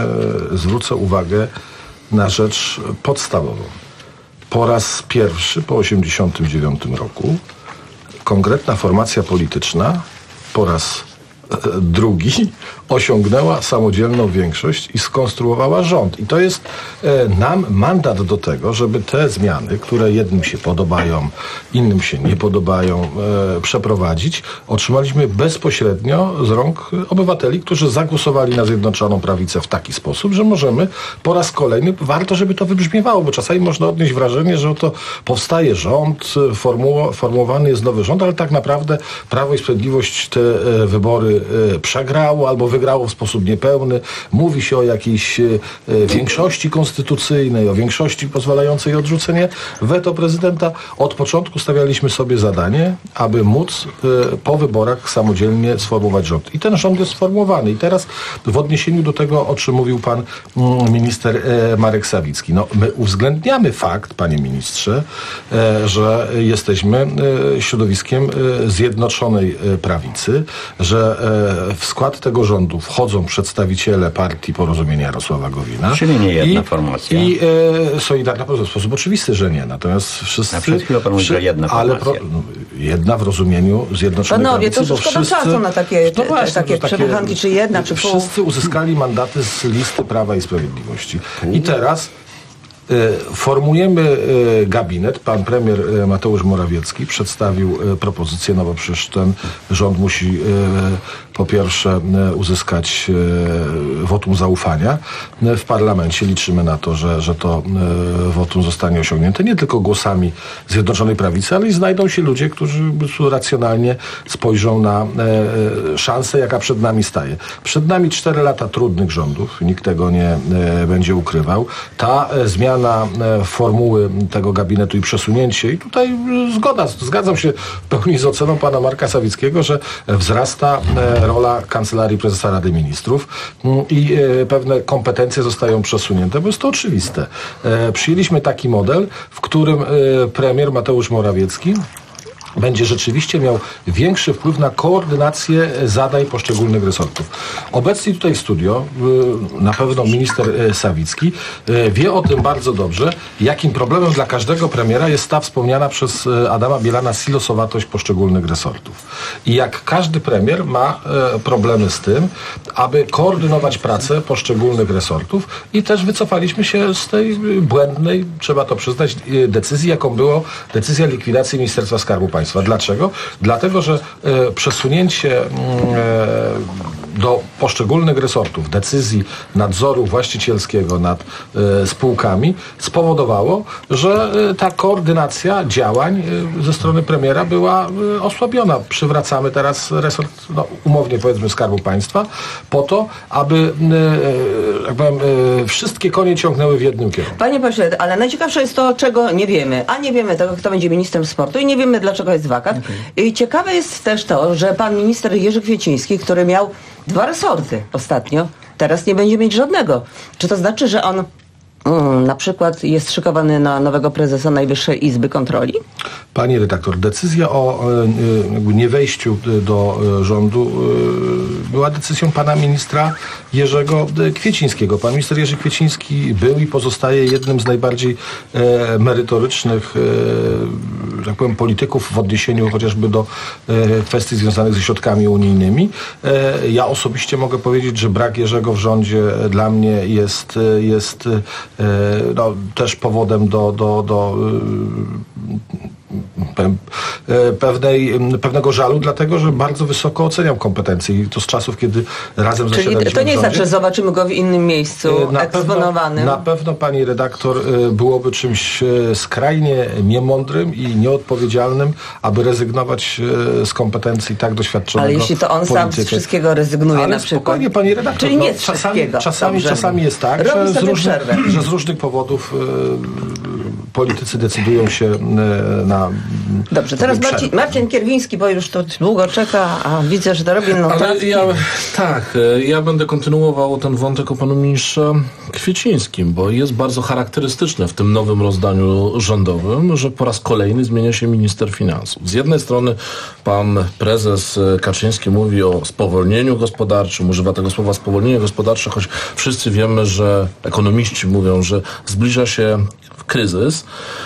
Speaker 3: e, zwrócę uwagę na rzecz podstawową. Po raz pierwszy po osiemdziesiątym dziewiątym roku konkretna formacja polityczna po raz e, drugi osiągnęła samodzielną większość i skonstruowała rząd. I to jest e, nam mandat do tego, żeby te zmiany, które jednym się podobają, innym się nie podobają, e, przeprowadzić, otrzymaliśmy bezpośrednio z rąk obywateli, którzy zagłosowali na Zjednoczoną Prawicę w taki sposób, że możemy po raz kolejny, warto, żeby to wybrzmiewało, bo czasami można odnieść wrażenie, że oto powstaje rząd, formuło, formułowany jest nowy rząd, ale tak naprawdę Prawo i Sprawiedliwość te e, wybory e, przegrało albo wygrało w sposób niepełny. Mówi się o jakiejś e, większości konstytucyjnej, o większości pozwalającej odrzucenie weto prezydenta. Od początku stawialiśmy sobie zadanie, aby móc e, po wyborach samodzielnie sformułować rząd. I ten rząd jest sformułowany. I teraz w odniesieniu do tego, o czym mówił pan mm, minister e, Marek Sawicki. No, my uwzględniamy fakt, panie ministrze, e, że jesteśmy e, środowiskiem e, Zjednoczonej e, Prawicy, że e, w skład tego rządu wchodzą przedstawiciele partii Porozumienia Jarosława Gowina.
Speaker 7: Czyli nie jedna
Speaker 3: i,
Speaker 7: formacja.
Speaker 3: I e, Solidarna Polska w sposób oczywisty, że nie. Natomiast wszyscy...
Speaker 7: A przed chwilą pan mówił, że jedna
Speaker 3: ale
Speaker 7: formacja.
Speaker 3: pro, no, jedna w rozumieniu Zjednoczonej
Speaker 26: Panowie,
Speaker 3: Prawicy,
Speaker 26: to
Speaker 3: bo
Speaker 26: szkoda
Speaker 3: wszyscy...
Speaker 26: czasu na takie,
Speaker 3: No
Speaker 26: te,
Speaker 3: właśnie,
Speaker 26: takie
Speaker 3: to
Speaker 26: przepychanki, czy jedna, czy pół.
Speaker 3: Wszyscy uzyskali mandaty z listy Prawa i Sprawiedliwości. I teraz e, formujemy e, gabinet. Pan premier e, Mateusz Morawiecki przedstawił e, propozycję, no bo przecież ten rząd musi e, po pierwsze e, uzyskać e, wotum zaufania e, w parlamencie. Liczymy na to, że, że to e, wotum zostanie osiągnięte nie tylko głosami Zjednoczonej Prawicy, ale i znajdą się ludzie, którzy racjonalnie spojrzą na e, szansę, jaka przed nami staje. Przed nami cztery lata trudnych rządów, nikt tego nie e, będzie ukrywał. Ta e, zmiana e, formuły tego gabinetu i przesunięcie, i tutaj e, zgoda, zgadzam się w pełni z oceną pana Marka Sawickiego, że wzrasta e, rola Kancelarii Prezesa Rady Ministrów m, i e, pewne kompetencje zostają przesunięte, bo jest to oczywiste. E, przyjęliśmy taki model, w którym e, premier Mateusz Morawiecki będzie rzeczywiście miał większy wpływ na koordynację zadań poszczególnych resortów. Obecnie tutaj w studio y, na pewno minister y, Sawicki y, wie o tym bardzo dobrze, jakim problemem dla każdego premiera jest ta wspomniana przez y, Adama Bielana silosowatość poszczególnych resortów. I jak każdy premier ma y, problemy z tym, aby koordynować pracę poszczególnych resortów i też wycofaliśmy się z tej y, błędnej, trzeba to przyznać, y, decyzji, jaką było decyzja likwidacji Ministerstwa Skarbu Państwa. Dlaczego? Dlatego, że e, przesunięcie e, do poszczególnych resortów decyzji nadzoru właścicielskiego nad e, spółkami spowodowało, że e, ta koordynacja działań e, ze strony premiera była e, osłabiona. Przywracamy teraz resort, no, umownie powiedzmy, Skarbu Państwa po to, aby e, jak powiem, e, wszystkie konie ciągnęły w jednym kierunku.
Speaker 26: Panie pośle, ale najciekawsze jest to, czego nie wiemy. A nie wiemy tego, kto będzie ministrem sportu i nie wiemy, dlaczego jest wakat. Okay. I ciekawe jest też to, że pan minister Jerzy Kwieciński, który miał dwa resorty ostatnio, teraz nie będzie mieć żadnego. Czy to znaczy, że on mm, na przykład jest szykowany na nowego prezesa Najwyższej Izby Kontroli?
Speaker 3: Pani redaktor, decyzja o e, jakby nie wejściu do rządu była decyzją pana ministra Jerzego Kwiecińskiego. Pan minister Jerzy Kwieciński był i pozostaje jednym z najbardziej e, merytorycznych e, że tak powiem, polityków w odniesieniu chociażby do e, kwestii związanych ze środkami unijnymi. E, ja osobiście mogę powiedzieć, że brak Jerzego w rządzie dla mnie jest, jest e, no, też powodem do, do, do e, pewnej, pewnego żalu, dlatego, że bardzo wysoko oceniam kompetencje i to z czasów, kiedy razem
Speaker 26: Czyli
Speaker 3: zasiadaliśmy
Speaker 26: to nie
Speaker 3: w
Speaker 26: jest
Speaker 3: rządzie.
Speaker 26: tak, że zobaczymy go w innym miejscu
Speaker 3: Na
Speaker 26: eksponowanym.
Speaker 3: Pewno, na pewno, pani redaktor, byłoby czymś skrajnie niemądrym i nieodpowiedzialnym, aby rezygnować z kompetencji tak doświadczonego
Speaker 26: Ale jeśli to on
Speaker 3: polityka.
Speaker 26: sam z wszystkiego rezygnuje
Speaker 3: Ale
Speaker 26: na przykład.
Speaker 3: spokojnie, pani redaktor.
Speaker 26: Czyli nie
Speaker 3: no,
Speaker 26: z
Speaker 3: czasami,
Speaker 26: wszystkiego.
Speaker 3: czasami,
Speaker 26: Dobrze.
Speaker 3: czasami jest tak,
Speaker 26: Robi
Speaker 3: że z,
Speaker 26: sobie
Speaker 3: różnych,
Speaker 26: przerwę.
Speaker 3: że z różnych powodów y, politycy decydują się y, na...
Speaker 26: Dobrze, teraz
Speaker 3: przerwę.
Speaker 26: Marcin, Marcin Kierwiński, bo już to długo czeka, a widzę, że to robi
Speaker 8: Ale
Speaker 26: notatki.
Speaker 8: ja, tak, ja będę kontynuował ten wątek o panu ministrze Kwiecińskim, bo jest bardzo charakterystyczne w tym nowym rozdaniu rządowym, że po raz kolejny zmienia się minister finansów. Z jednej strony pan prezes Kaczyński mówi o spowolnieniu gospodarczym, używa tego słowa spowolnienie gospodarcze, choć wszyscy wiemy, że ekonomiści mówią, że zbliża się kryzys,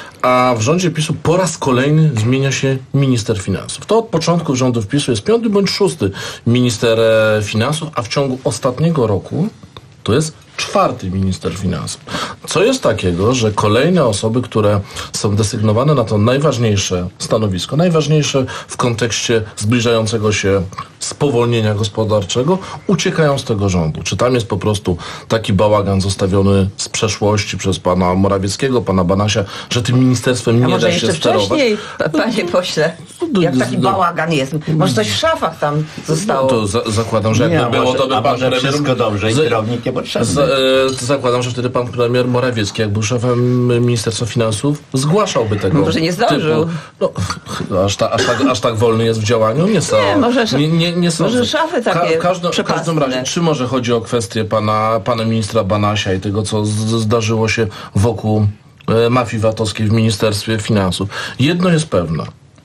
Speaker 8: a w rządzie PiSu po raz kolejny zmienia się minister finansów. To od początku rządów PiSu jest piąty bądź szósty minister finansów, a w ciągu ostatniego roku to jest czwarty minister finansów. Co jest takiego, że kolejne osoby, które są desygnowane na to najważniejsze stanowisko, najważniejsze w kontekście zbliżającego się spowolnienia gospodarczego, uciekają z tego rządu. Czy tam jest po prostu taki bałagan zostawiony z przeszłości przez pana Morawieckiego, pana Banasia, że tym ministerstwem
Speaker 26: A
Speaker 8: nie
Speaker 26: może
Speaker 8: da się
Speaker 26: jeszcze
Speaker 8: sterować?
Speaker 26: wcześniej, p- panie pośle, jak taki bałagan jest. Może coś w szafach tam zostało.
Speaker 8: To za, zakładam, że jakby
Speaker 7: Nie, a
Speaker 8: było,
Speaker 7: może-
Speaker 8: to by
Speaker 7: a
Speaker 8: pan
Speaker 7: może
Speaker 8: premier...
Speaker 7: wszystko dobrze i
Speaker 8: za-
Speaker 7: kierownik niepotrzebny.
Speaker 8: za- e, Zakładam, że wtedy pan premier Morawiecki, jak był szefem Ministerstwa Finansów, zgłaszałby tego.
Speaker 26: Może nie zdążył.
Speaker 8: Typu, no, aż, ta, aż, tak, aż tak wolny jest w działaniu? Nie, są,
Speaker 26: Nie, może-
Speaker 8: nie, nie, nie sądzę.
Speaker 26: może szafy takie
Speaker 8: w każdym, w każdym razie, czy może chodzi o kwestię pana, pana ministra Banasia i tego, co z, zdarzyło się wokół e, mafii VAT-owskiej w Ministerstwie Finansów? Jedno jest pewne.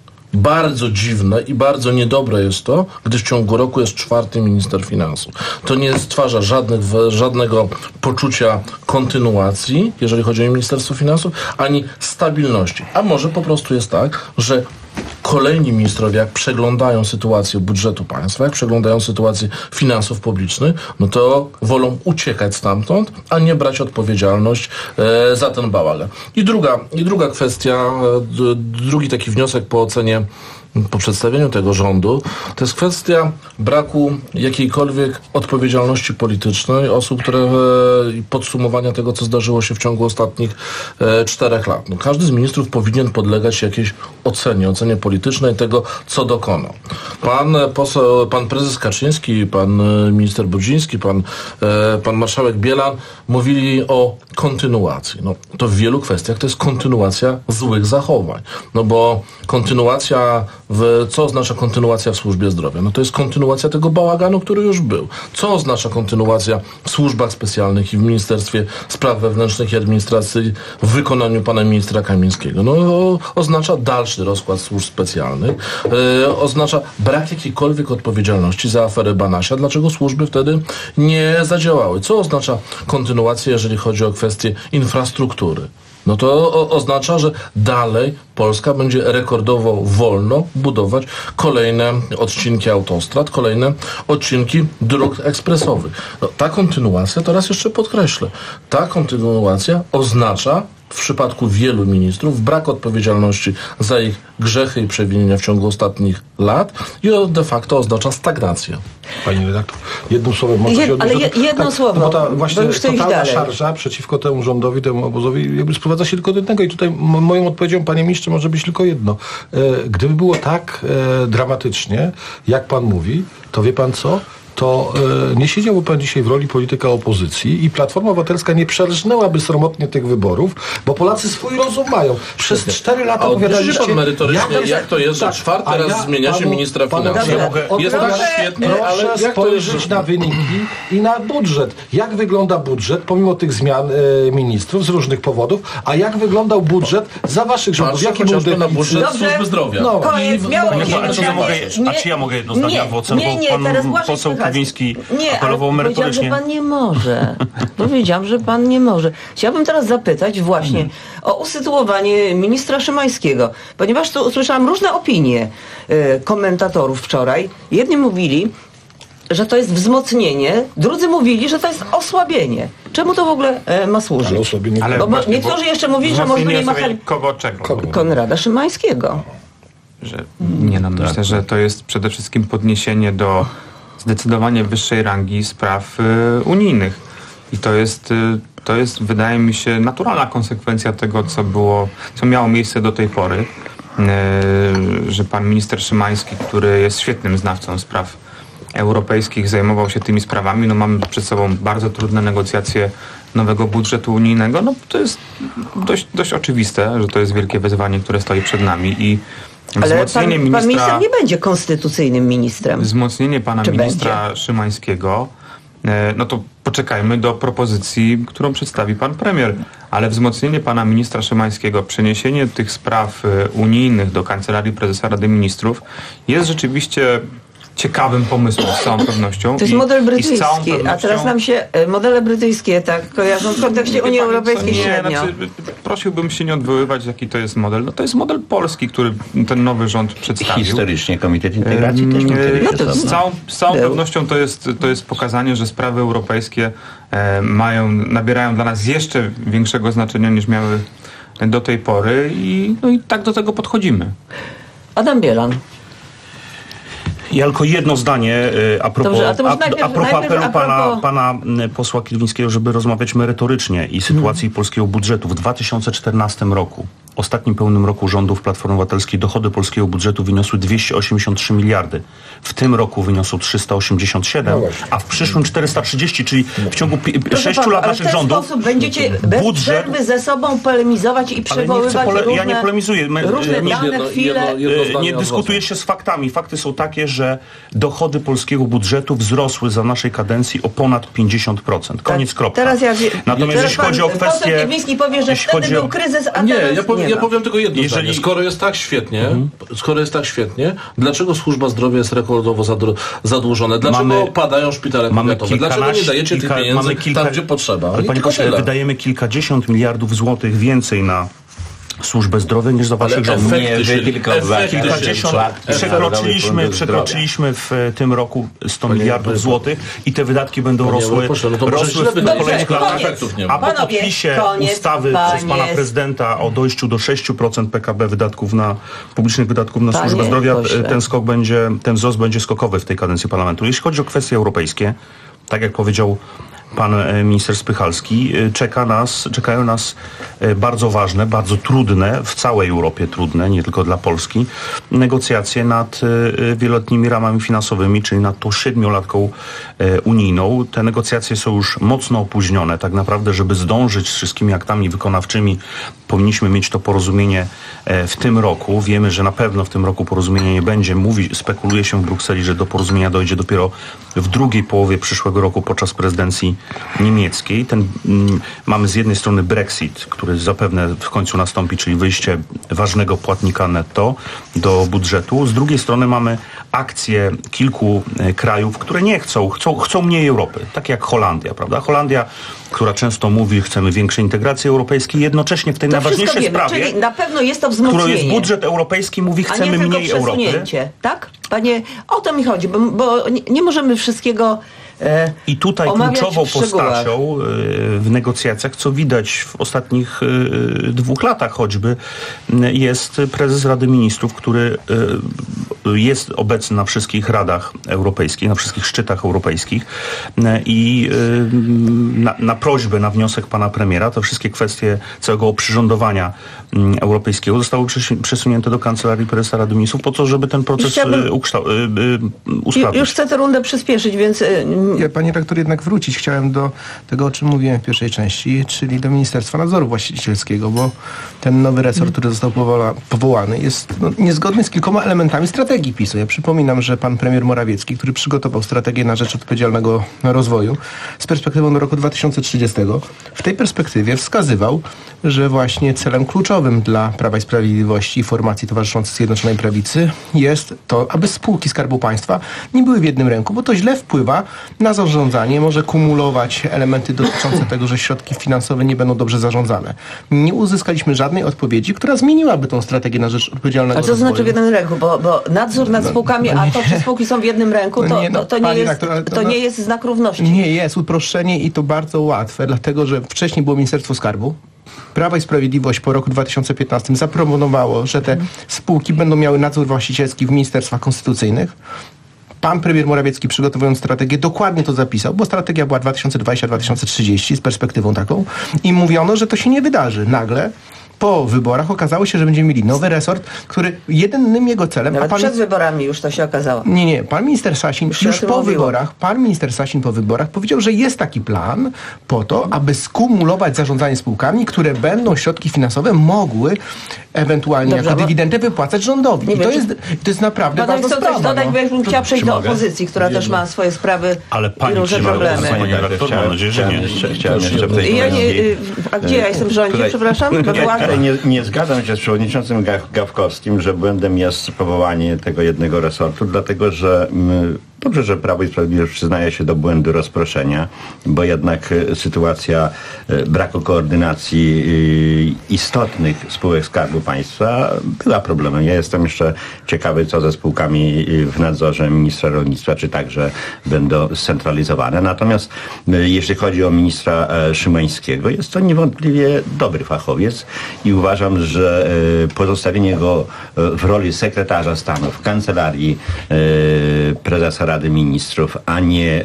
Speaker 8: Bardzo dziwne i bardzo niedobre jest to, gdy w ciągu roku jest czwarty minister finansów. To nie stwarza żadnych, żadnego poczucia kontynuacji, jeżeli chodzi o Ministerstwo Finansów, ani stabilności. A może po prostu jest tak, że kolejni ministrowie, jak przeglądają sytuację budżetu państwa, jak przeglądają sytuację finansów publicznych, no to wolą uciekać stamtąd, a nie brać odpowiedzialność e, za ten bałagan. I druga, i druga kwestia, e, d, drugi taki wniosek po ocenie, po przedstawieniu tego rządu, to jest kwestia braku jakiejkolwiek odpowiedzialności politycznej osób, które e, podsumowania tego, co zdarzyło się w ciągu ostatnich e, czterech lat. No, każdy z ministrów powinien podlegać jakiejś ocenie, ocenie politycznej tego, co dokonał. Pan poseł, pan prezes Kaczyński, pan e, minister Brudziński, pan, e, pan marszałek Bielan mówili o kontynuacji. No, to w wielu kwestiach to jest kontynuacja złych zachowań. No bo kontynuacja w, co oznacza kontynuacja w służbie zdrowia? No to jest kontynuacja tego bałaganu, który już był. Co oznacza kontynuacja w służbach specjalnych i w Ministerstwie Spraw Wewnętrznych i Administracji w wykonaniu pana ministra Kamińskiego? No o, oznacza dalszy rozkład służb specjalnych, e, oznacza brak jakiejkolwiek odpowiedzialności za aferę Banasia, dlaczego służby wtedy nie zadziałały. Co oznacza kontynuacja, jeżeli chodzi o kwestie infrastruktury? No to o, oznacza, że dalej Polska będzie rekordowo wolno budować kolejne odcinki autostrad, kolejne odcinki dróg ekspresowych. No, ta kontynuacja, to raz jeszcze podkreślę, ta kontynuacja oznacza w przypadku wielu ministrów brak odpowiedzialności za ich grzechy i przewinienia w ciągu ostatnich lat i de facto oznacza stagnację.
Speaker 3: Pani redaktor, jednym słowem może
Speaker 26: Jed,
Speaker 3: się odnieść
Speaker 26: ale
Speaker 3: do tego-
Speaker 26: jedno
Speaker 3: tak,
Speaker 26: słowo,
Speaker 3: Bo ta
Speaker 26: bo
Speaker 3: właśnie
Speaker 26: już to iść
Speaker 3: totalna
Speaker 26: dalej.
Speaker 3: szarża przeciwko temu rządowi, temu obozowi jakby sprowadza się tylko do jednego i tutaj m- moją odpowiedzią, panie ministrze, może być tylko jedno. E, gdyby było tak e, dramatycznie, jak pan mówi, to wie pan co? To e, nie siedziałby pan dzisiaj w roli polityka opozycji i Platforma Obywatelska nie przerżnęłaby sromotnie tych wyborów, bo Polacy swój rozum mają. Przez cztery lata
Speaker 8: A odniesie
Speaker 3: opowiadaliście...
Speaker 8: pan merytorycznie,
Speaker 3: jak,
Speaker 8: jak to jest, że czwarty
Speaker 3: a
Speaker 8: raz zmienia się ministra finansów?
Speaker 3: Dobrze,
Speaker 8: Jest
Speaker 3: proszę,
Speaker 8: tak świetnie,
Speaker 3: proszę
Speaker 8: ale jak to jest,
Speaker 3: spojrzeć
Speaker 8: że...
Speaker 3: na wyniki i na budżet. Jak wygląda budżet, pomimo tych zmian e, ministrów z różnych powodów, a jak wyglądał budżet za waszych rządów?
Speaker 8: Patrzę
Speaker 3: Jaki był
Speaker 8: chociażby na
Speaker 3: deficyt?
Speaker 8: budżet służby zdrowia.
Speaker 3: No.
Speaker 26: Koniec,
Speaker 3: I-
Speaker 26: miało
Speaker 3: no,
Speaker 26: być
Speaker 3: no,
Speaker 26: jedno
Speaker 3: ale
Speaker 26: zdanie.
Speaker 5: mogę- a czy ja mogę jedno zdanie
Speaker 26: Nie,
Speaker 5: adwocem,
Speaker 26: nie,
Speaker 5: bo
Speaker 26: nie,
Speaker 5: pan
Speaker 26: teraz Błażej
Speaker 5: poseł
Speaker 26: Pychacz.
Speaker 5: Korwiński
Speaker 26: Nie,
Speaker 5: apelował
Speaker 26: ale powiedziałam,
Speaker 5: merytorycznie.
Speaker 26: że pan nie może. Powiedziałam, że pan nie może. Chciałabym teraz zapytać właśnie
Speaker 5: Hmm.
Speaker 26: o usytuowanie ministra Szymańskiego, ponieważ tu usłyszałam różne opinie y, komentatorów wczoraj. Jedni mówili, że to jest wzmocnienie, drudzy mówili, że to jest osłabienie. Czemu to w ogóle e, ma służyć?
Speaker 3: Ale osłabienie-
Speaker 26: Bo, bo
Speaker 4: właśnie,
Speaker 26: niektórzy
Speaker 4: bo
Speaker 26: jeszcze mówili, że może nie ma
Speaker 4: wzmocnienie kogo czego?
Speaker 26: Konrada Szymańskiego.
Speaker 4: Że, nie no, myślę, że to jest przede wszystkim podniesienie do zdecydowanie wyższej rangi spraw y, unijnych. I to jest, y, to jest, wydaje mi się, naturalna konsekwencja tego, co było, co miało miejsce do tej pory. Y, że pan minister Szymański, który jest świetnym znawcą spraw europejskich, zajmował się tymi sprawami. No mamy przed sobą bardzo trudne negocjacje nowego budżetu unijnego. No to jest dość, dość oczywiste, że to jest wielkie wyzwanie, które stoi przed nami i
Speaker 26: Ale pan,
Speaker 4: wzmocnienie
Speaker 26: pan
Speaker 4: ministra...
Speaker 26: minister nie będzie konstytucyjnym ministrem.
Speaker 4: Wzmocnienie pana
Speaker 26: Czy
Speaker 4: ministra
Speaker 26: będzie?
Speaker 4: Szymańskiego, e, no to poczekajmy do propozycji, którą przedstawi pan premier. Ale wzmocnienie pana ministra Szymańskiego, przeniesienie tych spraw e, unijnych do Kancelarii Prezesa Rady Ministrów jest rzeczywiście ciekawym pomysłem z całą pewnością.
Speaker 26: To jest
Speaker 4: I-
Speaker 26: model
Speaker 4: i z całą
Speaker 26: brytyjski, a
Speaker 4: pewnością-
Speaker 26: teraz nam się e, modele brytyjskie tak kojarzą w kontekście Unii Europejskiej
Speaker 4: nie,
Speaker 26: średnio.
Speaker 4: znaczy, prosiłbym się nie odwoływać, jaki to jest model. No to jest model polski, który ten nowy rząd przedstawił.
Speaker 7: Historycznie Komitet Integracji też był kiedyś
Speaker 4: No to z
Speaker 7: osobno.
Speaker 4: całą, z całą
Speaker 7: Był.
Speaker 4: pewnością to jest, to jest pokazanie, że sprawy europejskie e, mają, nabierają dla nas jeszcze większego znaczenia niż miały do tej pory i, no i tak do tego podchodzimy.
Speaker 26: Adam Bielan.
Speaker 5: Ja tylko jedno zdanie y, a propos,
Speaker 26: Dobrze, a to może
Speaker 5: a,
Speaker 26: najpierw-
Speaker 5: a propos
Speaker 26: najpierw
Speaker 5: apelu
Speaker 26: a propos-
Speaker 5: pana, pana y, posła Kidlińskiego, żeby rozmawiać merytorycznie i sytuacji
Speaker 26: Mhm.
Speaker 5: polskiego budżetu. W dwa tysiące czternastym roku, ostatnim pełnym roku rządów Platformy Obywatelskiej, dochody polskiego budżetu wyniosły dwieście osiemdziesiąt trzy miliardy. W tym roku wyniosą trzysta osiemdziesiąt siedem,
Speaker 26: No właśnie.
Speaker 5: a w przyszłym czterysta trzydzieści, czyli w ciągu pi-
Speaker 26: Proszę
Speaker 5: sześciu
Speaker 26: pana,
Speaker 5: lat
Speaker 26: ale
Speaker 5: naszych
Speaker 26: w ten
Speaker 5: rządów
Speaker 26: sposób będziecie bez
Speaker 5: budżet...
Speaker 26: przerwy ze sobą polemizować i
Speaker 5: Ale nie
Speaker 26: przywoływać
Speaker 5: chcę pole-
Speaker 26: różne,
Speaker 5: ja nie polemizuję. My-
Speaker 26: różne
Speaker 5: nie-
Speaker 26: dane,
Speaker 5: jedno-
Speaker 26: chwile.
Speaker 5: E, nie dyskutuję się z faktami. Fakty są takie, że dochody polskiego budżetu wzrosły za naszej kadencji o ponad pięćdziesiąt procent. Koniec, kropka.
Speaker 26: Teraz jak,
Speaker 5: Natomiast
Speaker 26: teraz
Speaker 5: jeśli chodzi o
Speaker 26: pan poseł
Speaker 5: kwestię...
Speaker 26: Kiewiński powie, że
Speaker 5: jeśli
Speaker 26: wtedy
Speaker 5: chodzi o-
Speaker 26: był kryzys, a
Speaker 8: Nie,
Speaker 26: teraz
Speaker 8: ja powiem,
Speaker 26: nie
Speaker 8: ja
Speaker 26: ma.
Speaker 8: powiem tylko jedno
Speaker 5: Jeżeli-
Speaker 8: zdanie. Skoro jest tak świetnie, skoro jest tak świetnie, dlaczego służba zdrowia jest rekordowo zadru- zadłużona? Dlaczego
Speaker 5: Mamy-
Speaker 8: padają szpitale
Speaker 5: Mamy
Speaker 8: powiatowe? Dlaczego nie
Speaker 5: kilkanaście-
Speaker 8: dajecie
Speaker 5: kilka-
Speaker 8: tych pieniędzy
Speaker 5: mamy kilka-
Speaker 8: tam, gdzie potrzeba?
Speaker 5: Ale
Speaker 8: I
Speaker 5: panie
Speaker 8: tylko
Speaker 5: pośle,
Speaker 8: tyle.
Speaker 5: wydajemy kilkadziesiąt miliardów złotych więcej na służbę zdrowia niż za waszych
Speaker 8: Ale
Speaker 5: rządów.
Speaker 8: efekty Nie, wy się- tylko efekty
Speaker 7: obywatele.
Speaker 8: się-
Speaker 5: Kilkadziesiąt,
Speaker 7: Efekty
Speaker 5: przekroczyliśmy,
Speaker 7: Fundusz
Speaker 5: przekroczyliśmy w e, tym roku sto
Speaker 8: Panie-
Speaker 5: miliardów
Speaker 8: panie-
Speaker 5: złotych i te wydatki będą
Speaker 8: Panie
Speaker 5: rosły,
Speaker 8: pośle, no to może
Speaker 5: rosły
Speaker 8: źle
Speaker 5: w
Speaker 8: wydajecie.
Speaker 5: kolejnych
Speaker 8: Dobrze,
Speaker 5: latach.
Speaker 8: efektów nie ma.
Speaker 5: A po
Speaker 26: Panowie,
Speaker 5: podpisie
Speaker 26: koniec,
Speaker 5: ustawy
Speaker 26: panie-
Speaker 5: przez pana prezydenta o dojściu do sześć procent P K B wydatków na publicznych wydatków na
Speaker 26: Panie
Speaker 5: służbę zdrowia, e,
Speaker 26: pośle.
Speaker 5: ten skok będzie, ten wzrost będzie skokowy w tej kadencji parlamentu. Jeśli chodzi o kwestie europejskie, tak jak powiedział pan e, minister Spychalski, e, czeka nas, czekają nas e, bardzo ważne, bardzo trudne, w całej Europie trudne, nie tylko dla Polski, negocjacje nad e, wieloletnimi ramami finansowymi, czyli nad tą siedmiolatką e, unijną. Te negocjacje są już mocno opóźnione. Tak naprawdę, żeby zdążyć z wszystkimi aktami wykonawczymi, powinniśmy mieć to porozumienie e, w tym roku. Wiemy, że na pewno w tym roku porozumienia nie będzie. Mówi, spekuluje się w Brukseli, że do porozumienia dojdzie dopiero w drugiej połowie przyszłego roku podczas prezydencji niemieckiej. Ten, mm, mamy z jednej strony Brexit, który zapewne w końcu nastąpi, czyli wyjście ważnego płatnika netto do budżetu. Z drugiej strony mamy akcje kilku e, krajów, które nie chcą, chcą, chcą mniej Europy, tak jak Holandia, prawda? Holandia, która często mówi, chcemy większej integracji europejskiej, jednocześnie w tej
Speaker 26: To
Speaker 5: najważniejszej
Speaker 26: wszystko wiemy,
Speaker 5: sprawie,
Speaker 26: czyli na pewno jest to
Speaker 5: którą
Speaker 26: wzmocnienie.
Speaker 5: jest budżet europejski, mówi,
Speaker 26: a
Speaker 5: chcemy
Speaker 26: nie tylko
Speaker 5: mniej Europy.
Speaker 26: przesunięcie, tak? Panie, o to mi chodzi, bo, bo nie, nie możemy wszystkiego e,
Speaker 5: I tutaj
Speaker 26: omawiać
Speaker 5: kluczową
Speaker 26: w szczegółach.
Speaker 5: postacią y, w negocjacjach, co widać w ostatnich y, dwóch latach choćby, y, jest prezes Rady Ministrów, który y, jest obecny na wszystkich radach europejskich, na wszystkich szczytach europejskich y, i y, na, na prośbę, na wniosek pana premiera, te wszystkie kwestie całego oprzyrządowania y, europejskiego zostały przesi- przesunięte do Kancelarii Prezesa Rady Ministrów po to, żeby ten proces
Speaker 26: chciałabym-
Speaker 5: y, ukształ- y, y,
Speaker 26: Ju-
Speaker 5: usprawnić.
Speaker 26: Już chcę tę rundę przyspieszyć, więc y,
Speaker 6: Ja, panie rektor, jednak wrócić chciałem do tego, o czym mówiłem w pierwszej części, czyli do Ministerstwa Nadzoru Właścicielskiego, bo ten nowy resort, który został powoła, powołany, jest no, niezgodny z kilkoma elementami strategii strategii PiSu. Ja przypominam, że pan premier Morawiecki, który przygotował strategię na rzecz odpowiedzialnego rozwoju z perspektywą do roku dwa tysiące trzydziestego, w tej perspektywie wskazywał, że właśnie celem kluczowym dla Prawa i Sprawiedliwości i formacji towarzyszącej Zjednoczonej Prawicy jest to, aby spółki Skarbu Państwa nie były w jednym ręku, bo to źle wpływa na zarządzanie, może kumulować elementy dotyczące tego, że środki finansowe nie będą dobrze zarządzane. Nie uzyskaliśmy żadnej odpowiedzi, która zmieniłaby tą strategię na rzecz odpowiedzialnego
Speaker 26: rozwoju. A co
Speaker 6: rozwoju.
Speaker 26: znaczy w jednym ręku? Bo, bo nadzór nad spółkami,
Speaker 6: no, no
Speaker 26: a to, czy spółki są w jednym ręku, to,
Speaker 6: no nie, no,
Speaker 26: to, to, nie,
Speaker 6: pani
Speaker 26: jest,
Speaker 6: redaktor, to,
Speaker 26: to
Speaker 6: no,
Speaker 26: nie jest znak równości.
Speaker 6: Nie jest uproszczenie i to bardzo łatwe, dlatego że wcześniej było Ministerstwo Skarbu. Prawo i Sprawiedliwość po roku dwa tysiące piętnastym zaproponowało, że te spółki będą miały nadzór właścicielski w ministerstwach konstytucyjnych. Pan premier Morawiecki, przygotowując strategię, dokładnie to zapisał, bo strategia była dwa tysiące dwudziesty do dwa tysiące trzydziestego z perspektywą taką i mówiono, że to się nie wydarzy. Nagle po wyborach okazało się, że będziemy mieli nowy resort, który jedynym jego celem...
Speaker 26: Nawet
Speaker 6: a pan
Speaker 26: przed wyborami już to się okazało.
Speaker 6: Nie, nie. Pan minister Sasin już, już po mówiło. wyborach, pan minister Sasin po wyborach powiedział, że jest taki plan po to, aby skumulować zarządzanie spółkami, które będą środki finansowe mogły ewentualnie
Speaker 26: Dobrze,
Speaker 6: jako
Speaker 26: bo...
Speaker 6: dywidendę wypłacać rządowi.
Speaker 26: Nie
Speaker 6: I
Speaker 26: wiem,
Speaker 6: to,
Speaker 26: czy...
Speaker 6: jest, to jest naprawdę
Speaker 26: Badaj,
Speaker 6: bardzo
Speaker 26: chcę
Speaker 6: sprawa.
Speaker 26: coś dodać,
Speaker 6: no.
Speaker 26: bo ja bym chciała przejść do opozycji, która też ma swoje sprawy
Speaker 7: Ale pani
Speaker 26: i różne
Speaker 7: trzyma
Speaker 26: problemy.
Speaker 7: Panie redaktor, mam nadzieję, że nie. Chciałem, chciałem jeszcze w tej
Speaker 26: Ja nie,
Speaker 7: kwestii...
Speaker 26: a gdzie ja jestem w rządzie,
Speaker 7: Tutaj-
Speaker 26: przepraszam? We
Speaker 7: Nie,
Speaker 26: władzy?
Speaker 7: nie, nie zgadzam się z przewodniczącym Gaw- Gawkowskim, że błędem jest powołanie tego jednego resortu, dlatego że mm, dobrze, że Prawo i Sprawiedliwość przyznaje się do błędu rozproszenia, bo jednak e, sytuacja e, braku koordynacji e, istotnych spółek Skarbu Państwa była problemem. Ja jestem jeszcze ciekawy, co ze spółkami e, w nadzorze ministra rolnictwa, czy także będą scentralizowane. Natomiast e, jeśli chodzi o ministra e, Szymańskiego, jest to niewątpliwie dobry fachowiec i uważam, że e, pozostawienie go e, w roli sekretarza stanu w kancelarii e, prezesa Rady Ministrów, a nie e,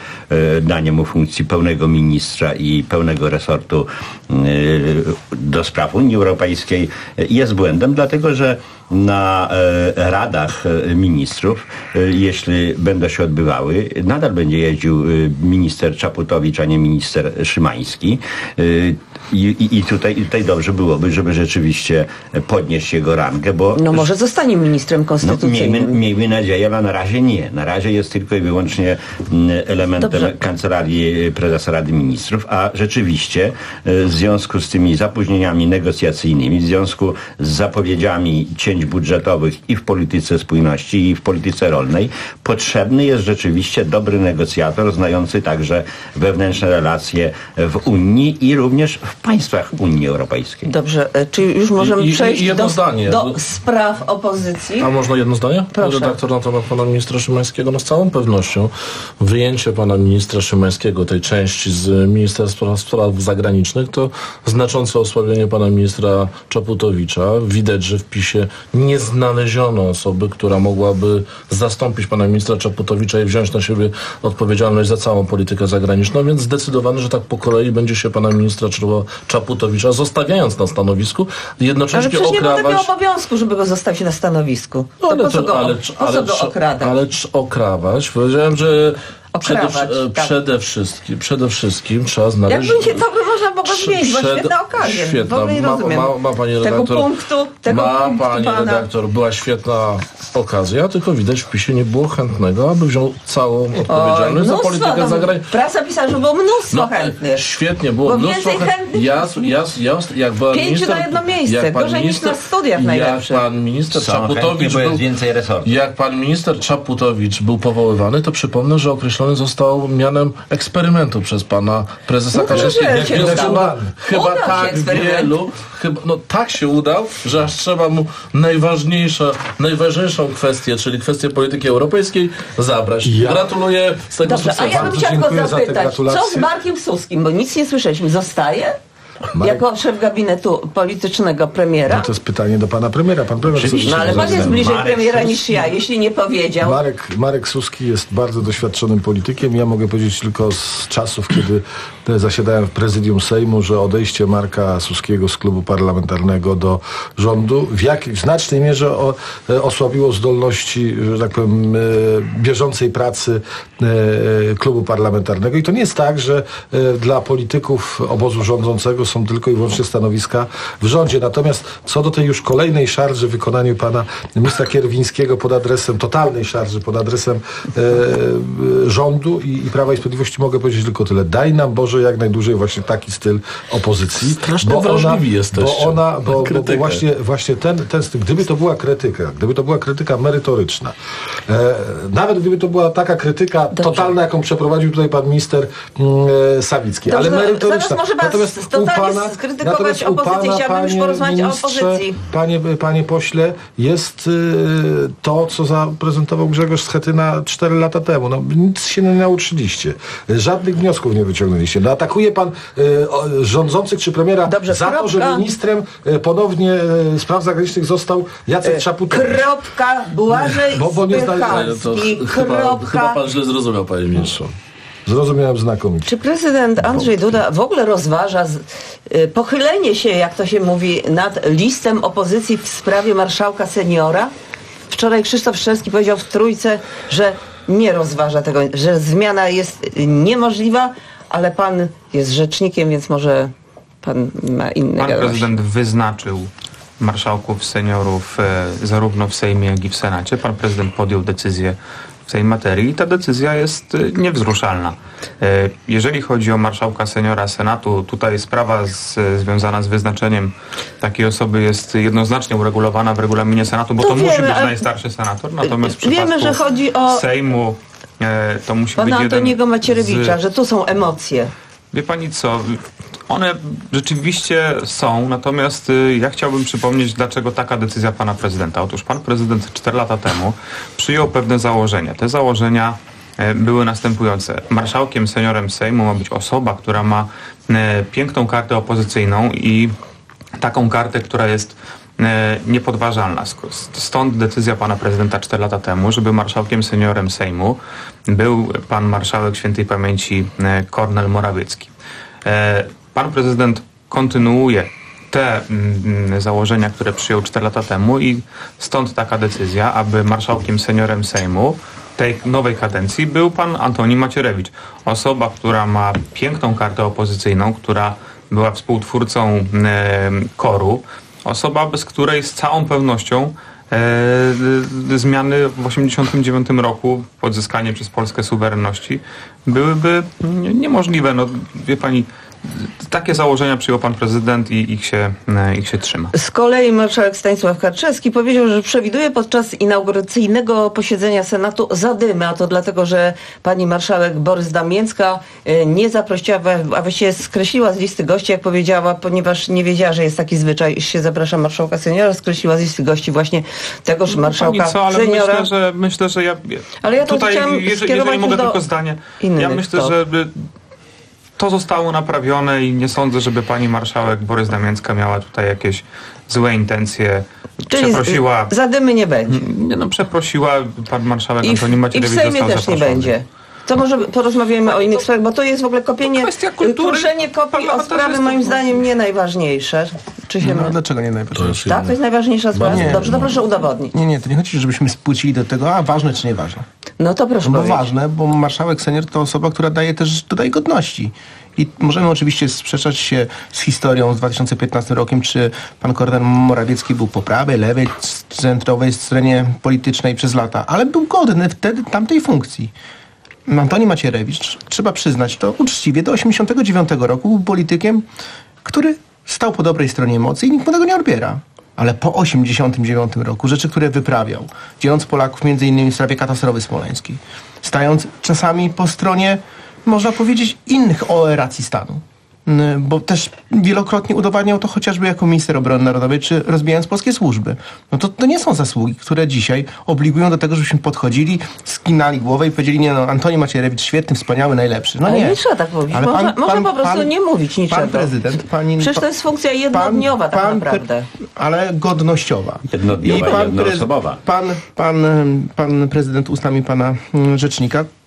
Speaker 7: e, danie mu funkcji pełnego ministra i pełnego resortu e, do spraw Unii Europejskiej e, jest błędem, dlatego że na e, radach e, ministrów, e, jeśli będą się odbywały, nadal będzie jeździł e, minister Czaputowicz, a nie minister Szymański. E, i, i, I tutaj, tutaj dobrze byłoby, żeby rzeczywiście podnieść jego rangę, bo...
Speaker 26: No może zostanie ministrem
Speaker 7: No,
Speaker 26: konstytucyjnym.
Speaker 7: miejmy, miejmy nadzieję, ale na razie nie. Na razie jest tylko i wyłącznie mm, elementem
Speaker 26: Dobrze.
Speaker 7: kancelarii prezesa Rady Ministrów, a rzeczywiście e, w związku z tymi zapóźnieniami negocjacyjnymi, w związku z zapowiedziami cięć budżetowych i w polityce spójności, i w polityce rolnej, potrzebny jest rzeczywiście dobry negocjator, znający także wewnętrzne relacje w Unii i również w państwach Unii Europejskiej.
Speaker 26: Dobrze, e, czy już możemy
Speaker 8: I- i-
Speaker 26: przejść
Speaker 8: i jedno
Speaker 26: do,
Speaker 8: zdanie.
Speaker 26: do spraw opozycji?
Speaker 8: A można jedno zdanie?
Speaker 26: Proszę.
Speaker 8: Redaktor na temat pana ministra Szymańskiego. No z całą pewnością wyjęcie pana ministra Szymańskiego, tej części z Ministerstwa Spraw Zagranicznych, to znaczące osłabienie pana ministra Czaputowicza. Widać, że w PiSie nie znaleziono osoby, która mogłaby zastąpić pana ministra Czaputowicza i wziąć na siebie odpowiedzialność za całą politykę zagraniczną, więc zdecydowanie, że tak po kolei będzie się pana ministra Czaputowicza zostawiając na stanowisku,
Speaker 26: Ale
Speaker 8: jednocześnie
Speaker 26: przecież nie ma takiego
Speaker 8: okrawać...
Speaker 26: obowiązku, żeby go zostawić na stanowisku. To
Speaker 8: Ale
Speaker 26: po co
Speaker 8: to-
Speaker 26: go,
Speaker 8: ale-
Speaker 26: po co
Speaker 8: ale-
Speaker 26: go okradać?
Speaker 8: Ale czy okrawać? Powiedziałem, że przede,
Speaker 26: Okrawać, tak.
Speaker 8: przede, wszystkim, przede wszystkim trzeba znaleźć...
Speaker 26: Jakby się to by można było
Speaker 8: Prze-
Speaker 26: zmienić, bo
Speaker 8: przed-
Speaker 26: świetna okazja.
Speaker 8: Świetna.
Speaker 26: W ogóle nie
Speaker 8: Ma-
Speaker 26: rozumiem
Speaker 8: ma- ma pani
Speaker 26: tego
Speaker 8: redaktor-
Speaker 26: punktu, tego
Speaker 8: Ma
Speaker 26: punktu
Speaker 8: pani
Speaker 26: pana.
Speaker 8: redaktor, była świetna okazja, tylko widać w PiSie nie było chętnego, aby wziął całą odpowiedzialność za
Speaker 26: mnóstwo,
Speaker 8: politykę
Speaker 26: no,
Speaker 8: zagraniczną.
Speaker 26: Prasa pisała, że było mnóstwo
Speaker 8: No,
Speaker 26: chętnych.
Speaker 8: Świetnie, było
Speaker 26: Bo
Speaker 8: mnóstwo
Speaker 26: więcej chętnych
Speaker 8: ja, ja, ja, jak była
Speaker 26: Pięciu
Speaker 8: minister,
Speaker 26: na jedno miejsce,
Speaker 8: jak pan
Speaker 26: gorzej niż
Speaker 8: minister-
Speaker 26: na studiach
Speaker 8: Jak
Speaker 26: najlepszych.
Speaker 8: pan minister
Speaker 7: Są chętni,
Speaker 8: Czaputowicz
Speaker 7: bo jest
Speaker 8: był,
Speaker 7: więcej resortów.
Speaker 8: jak pan minister Czaputowicz był powoływany, to przypomnę, że określony został mianem eksperymentu przez pana prezesa
Speaker 26: No to
Speaker 8: Kaczyńskiego.
Speaker 26: że się
Speaker 8: Więc
Speaker 26: udało.
Speaker 8: chyba, chyba
Speaker 26: Udał się
Speaker 8: tak
Speaker 26: eksperyment.
Speaker 8: wielu, chyba, no tak się udał, że aż trzeba mu najważniejsze, najważniejszą kwestię, czyli kwestię polityki europejskiej zabrać.
Speaker 3: Ja-
Speaker 8: Gratuluję z tego
Speaker 26: Dobrze, a
Speaker 8: sukcesu.
Speaker 26: ja bym
Speaker 3: Bardzo
Speaker 26: chciała
Speaker 3: dziękuję
Speaker 26: go
Speaker 3: za te
Speaker 26: zapytać, co z
Speaker 3: gratulacje.
Speaker 26: Markiem Suskim, bo nic nie słyszeliśmy. Zostaje?
Speaker 3: Marek-
Speaker 26: Jako szef gabinetu politycznego premiera?
Speaker 3: No to jest pytanie do pana premiera. Pan premier
Speaker 7: Oczywiście.
Speaker 26: No ale pan jest
Speaker 7: Marek
Speaker 26: bliżej
Speaker 7: Suski.
Speaker 26: premiera niż ja, jeśli nie powiedział.
Speaker 3: Marek, Marek Suski jest bardzo doświadczonym politykiem. Ja mogę powiedzieć tylko z czasów, kiedy te zasiadałem w prezydium Sejmu, że odejście Marka Suskiego z klubu parlamentarnego do rządu w, jak, w znacznej mierze o, e, osłabiło zdolności, że tak powiem, e, bieżącej pracy e, klubu parlamentarnego. I to nie jest tak, że e, dla polityków obozu rządzącego dlatego są tylko i wyłącznie stanowiska w rządzie. Natomiast co do tej już kolejnej szarży w wykonaniu pana ministra Kierwińskiego pod adresem, totalnej szarży pod adresem e, rządu i, i Prawa i Sprawiedliwości, mogę powiedzieć tylko tyle. Daj nam Boże jak najdłużej właśnie taki styl opozycji.
Speaker 8: Strasznie
Speaker 3: bo
Speaker 8: wrażliwi
Speaker 3: ona,
Speaker 8: jesteście.
Speaker 3: Bo ona, bo, bo, bo
Speaker 8: Krytykę.
Speaker 3: właśnie, właśnie ten, ten styl, gdyby to była krytyka, gdyby to była krytyka merytoryczna, e, nawet gdyby to była taka krytyka
Speaker 26: Dobrze.
Speaker 3: totalna, jaką przeprowadził tutaj pan minister e, Sawicki,
Speaker 26: Dobrze,
Speaker 3: ale merytoryczna.
Speaker 26: zaraz może pan
Speaker 3: Natomiast
Speaker 26: totalnie
Speaker 3: u pana,
Speaker 26: skrytykować
Speaker 3: natomiast u
Speaker 26: opozycję,
Speaker 3: pana,
Speaker 26: chciałabym już
Speaker 3: panie
Speaker 26: porozmawiać o
Speaker 3: ministrze,
Speaker 26: opozycji.
Speaker 3: Panie, panie pośle, jest y, to, co zaprezentował Grzegorz Schetyna cztery lata temu. No, nic się nie nauczyliście. Żadnych wniosków nie wyciągnęliście. No, atakuje pan y, o, rządzących czy premiera
Speaker 26: Dobrze,
Speaker 3: za to,
Speaker 26: kropka.
Speaker 3: że ministrem y, ponownie y, spraw zagranicznych został Jacek Czaputowicz.
Speaker 26: Kropka, Błażej
Speaker 3: Bo- bo nie zdali-
Speaker 26: Spychalski,
Speaker 8: To chyba,
Speaker 26: kropka.
Speaker 8: chyba pan źle zrozumiał, panie ministrze.
Speaker 3: Zrozumiałem znakomicie.
Speaker 26: Czy prezydent Andrzej Duda w ogóle rozważa z, y, pochylenie się, jak to się mówi, nad listem opozycji w sprawie marszałka seniora? Wczoraj Krzysztof Szczerski powiedział w Trójce, że nie rozważa tego, że zmiana jest niemożliwa, ale pan jest rzecznikiem, więc może pan ma inne
Speaker 4: Pan
Speaker 26: wiadomości.
Speaker 4: prezydent wyznaczył marszałków seniorów e, zarówno w Sejmie, jak i w Senacie. Pan prezydent podjął decyzję w tej materii i ta decyzja jest e, niewzruszalna. E, jeżeli chodzi o marszałka seniora Senatu, tutaj sprawa z, związana z wyznaczeniem takiej osoby jest jednoznacznie uregulowana w regulaminie Senatu, bo
Speaker 26: To
Speaker 4: to, musi
Speaker 26: wiemy,
Speaker 4: być
Speaker 26: ale-
Speaker 4: najstarszy senator. Natomiast w
Speaker 26: Wiemy,
Speaker 4: przypadku
Speaker 26: że chodzi o
Speaker 4: Sejmu e, to musi
Speaker 26: pana
Speaker 4: być jeden
Speaker 26: Antoniego Macierewicza,
Speaker 4: z...
Speaker 26: że tu są emocje.
Speaker 4: Wie pani co, one rzeczywiście są, natomiast y, ja chciałbym przypomnieć, dlaczego taka decyzja pana prezydenta. Otóż pan prezydent cztery lata temu przyjął pewne założenia. Te założenia e, były następujące. Marszałkiem seniorem Sejmu ma być osoba, która ma e, piękną kartę opozycyjną i taką kartę, która jest e, niepodważalna. Sk- Stąd decyzja pana prezydenta cztery lata temu, żeby marszałkiem seniorem Sejmu był pan marszałek świętej pamięci e, Kornel Morawiecki. E, Pan prezydent kontynuuje te mm, założenia, które przyjął cztery lata temu i stąd taka decyzja, aby marszałkiem seniorem Sejmu tej nowej kadencji był pan Antoni Macierewicz. Osoba, która ma piękną kartę opozycyjną, która była współtwórcą e, koru. Osoba, bez której z całą pewnością e, zmiany w osiemdziesiątym dziewiątym roku, odzyskanie przez Polskę suwerenności byłyby niemożliwe. No, wie pani, takie założenia przyjął pan prezydent i ich się, ich się trzyma.
Speaker 26: Z kolei marszałek Stanisław Karczewski powiedział, że przewiduje podczas inauguracyjnego posiedzenia Senatu zadymy, a to dlatego, że pani marszałek Borys Damięcka y, nie zaprosiła, a właściwie skreśliła z listy gości, jak powiedziała, ponieważ nie wiedziała, że jest taki zwyczaj, iż się zaprasza marszałka seniora, skreśliła z listy gości właśnie tegoż marszałka
Speaker 4: Pani co, ale
Speaker 26: seniora.
Speaker 4: myślę, że myślę, że ja
Speaker 26: Ale ja to
Speaker 4: tutaj,
Speaker 26: chciałam
Speaker 4: jeżeli,
Speaker 26: skierować
Speaker 4: jeżeli mogę
Speaker 26: do
Speaker 4: tylko zdanie,
Speaker 26: innych
Speaker 4: ja myślę,
Speaker 26: stop.
Speaker 4: że to zostało naprawione i nie sądzę, żeby pani marszałek Borys Damięcka miała tutaj jakieś złe intencje.
Speaker 26: Czyli
Speaker 4: Przeprosiła.
Speaker 26: zadymy nie będzie.
Speaker 4: Nie, no, przeprosiła pan marszałek
Speaker 26: I w,
Speaker 4: Antoni
Speaker 26: i w
Speaker 4: Macierewicz
Speaker 26: Sejmie
Speaker 4: został
Speaker 26: też nie
Speaker 4: zaproszony.
Speaker 26: będzie. To może porozmawiamy o innych sprawach, bo to jest w ogóle kopienie, kruszenie kopii o sprawy moim zdaniem nie najważniejsze. Czy się
Speaker 6: No,
Speaker 26: mylę?
Speaker 6: dlaczego nie najważniejsze?
Speaker 26: Tak? To jest najważniejsza sprawa?
Speaker 6: nie,
Speaker 26: Dobrze, to
Speaker 6: no.
Speaker 26: proszę udowodnić.
Speaker 6: Nie, nie, to nie chodzi, żebyśmy spłucili do tego, a ważne czy nieważne.
Speaker 26: No to proszę
Speaker 6: No bo
Speaker 26: powiedzieć.
Speaker 6: ważne, bo marszałek senior to osoba, która daje też, dodaje godności. I możemy oczywiście sprzeczać się z historią z dwa tysiące piętnastym rokiem, czy pan Kornel Morawiecki był po prawej, lewej, centrowej stronie politycznej przez lata, ale był godny wtedy tamtej funkcji. Antoni Macierewicz, trzeba przyznać to uczciwie, do osiemdziesiątego dziewiątego roku był politykiem, który stał po dobrej stronie emocji i nikt mu tego nie odbiera. Ale po osiemdziesiątym dziewiątym roku rzeczy, które wyprawiał, dzieląc Polaków między innymi w sprawie katastrofy smoleńskiej, stając czasami po stronie, można powiedzieć, innych o racji stanu. Bo też wielokrotnie udowadniał to chociażby jako minister obrony narodowej, czy rozbijając polskie służby. No to, to nie są zasługi, które dzisiaj obligują do tego, żebyśmy podchodzili, skinali głowę i powiedzieli, nie no, Antoni Macierewicz świetny, wspaniały, najlepszy. No
Speaker 26: Ale
Speaker 6: nie.
Speaker 26: nie trzeba tak mówić.
Speaker 6: Ale
Speaker 26: Można,
Speaker 6: pan-
Speaker 26: można
Speaker 6: pan-
Speaker 26: po prostu
Speaker 6: pan-
Speaker 26: nie mówić niczego.
Speaker 6: Pan prezydent, pani...
Speaker 26: Przecież to jest funkcja jednodniowa tak
Speaker 6: pan-
Speaker 26: naprawdę.
Speaker 6: Ale godnościowa.
Speaker 7: Jednodniowa i
Speaker 6: pan,
Speaker 7: jednoosobowa.
Speaker 6: pan, pan, pan prezydent ustami pana mm, rzecznika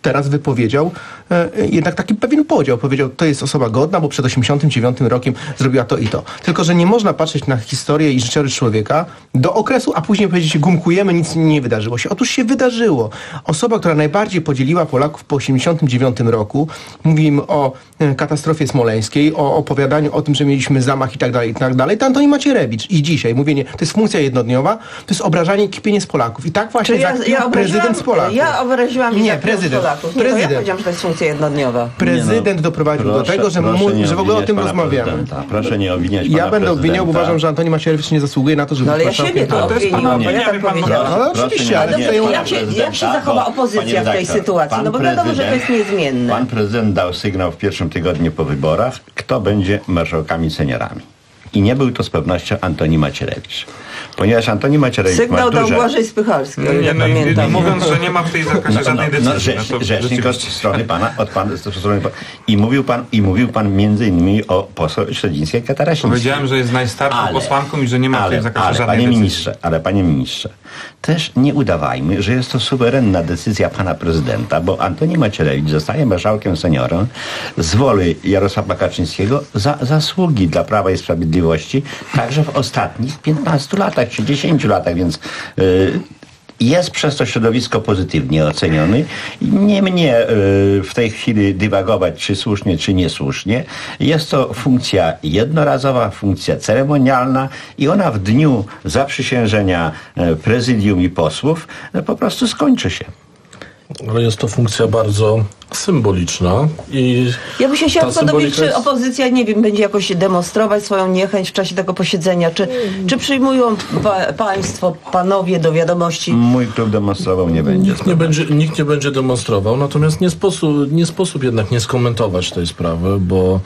Speaker 6: teraz wypowiedział e, jednak taki pewien podział. Powiedział, to jest osoba godna, bo przed osiemdziesiątym dziewiątym rokiem zrobiła to i to. Tylko, że nie można patrzeć na historię i życiorys człowieka do okresu, a później powiedzieć, gumkujemy, nic nie wydarzyło się. Otóż się wydarzyło. Osoba, która najbardziej podzieliła Polaków po osiemdziesiątym dziewiątym roku, mówimy o e, katastrofie smoleńskiej, o opowiadaniu o tym, że mieliśmy zamach i tak dalej, i tak dalej, to Antoni Macierewicz. I dzisiaj mówienie, to jest funkcja jednodniowa, to jest obrażanie i kipienie z Polaków. I tak właśnie
Speaker 26: ja, ja
Speaker 6: prezydent z Polaków.
Speaker 26: Ja obraziłam
Speaker 6: nie, prezydent.
Speaker 26: z Polaków. Nie,
Speaker 6: prezydent.
Speaker 26: to ja powiedziałam, że to jest funkcja jednodniowa.
Speaker 6: Prezydent
Speaker 7: nie no,
Speaker 6: doprowadził
Speaker 7: proszę,
Speaker 6: do tego, że,
Speaker 7: proszę
Speaker 6: mu, że w ogóle o tym rozmawiamy.
Speaker 7: Prezydenta. Proszę nie obwiniać pana
Speaker 6: Ja będę obwiniał, bo uważam, że Antoni Macierewicz nie zasługuje na to, żeby...
Speaker 26: No ale ja siebie to obwiniłam, bo ja tak powiedziałam.
Speaker 6: No oczywiście, ale
Speaker 26: jak się, jak się zachowa opozycja w tej sytuacji? No bo wiadomo, że to jest niezmienne.
Speaker 7: Pan prezydent dał sygnał w pierwszym tygodniu po wyborach, kto będzie marszałkami seniorami. I nie był to z pewnością Antoni Macierewicz. Ponieważ Antoni Macierewicz
Speaker 26: Sygnał
Speaker 7: ma duże...
Speaker 26: dał Błażej Spychalski,
Speaker 4: no,
Speaker 26: ja
Speaker 4: no,
Speaker 26: pamiętam.
Speaker 4: Mówiąc, że nie ma w tej zakresie
Speaker 7: no,
Speaker 4: żadnej
Speaker 7: no,
Speaker 4: decyzji.
Speaker 7: no, rzecz,
Speaker 4: no to
Speaker 7: rzecznik od strony pana, od pan, z strony pana. I mówił pan, i mówił pan między innymi o poseł Śledzińskiej Katarasińskiej.
Speaker 4: Powiedziałem, że jest najstarszą
Speaker 7: ale,
Speaker 4: posłanką i że nie ma
Speaker 7: ale,
Speaker 4: w tej zakresie
Speaker 7: ale,
Speaker 4: żadnej
Speaker 7: panie
Speaker 4: decyzji.
Speaker 7: ministrze, ale panie ministrze, też nie udawajmy, że jest to suwerenna decyzja pana prezydenta, bo Antoni Macierewicz zostaje marszałkiem seniorem z woli Jarosława Kaczyńskiego za zasługi dla Prawa i Sprawiedliwości, także w ostatnich piętnastu latach czy dziesięciu latach, więc yy, jest przez to środowisko pozytywnie oceniony. Nie mnie yy, w tej chwili dywagować, czy słusznie, czy niesłusznie. Jest to funkcja jednorazowa, funkcja ceremonialna i ona w dniu zaprzysiężenia yy, prezydium i posłów yy, po prostu skończy się.
Speaker 8: Ale jest to funkcja bardzo symboliczna i
Speaker 26: ja bym się chciała tylko dowiedzieć, czy
Speaker 8: jest...
Speaker 26: opozycja, nie wiem, będzie jakoś demonstrować swoją niechęć w czasie tego posiedzenia, czy, czy przyjmują pa, państwo, panowie do wiadomości?
Speaker 7: Mój klub demonstrował nie będzie.
Speaker 8: Nikt nie będzie, nikt nie będzie demonstrował, natomiast nie sposób, nie sposób jednak nie skomentować tej sprawy, bo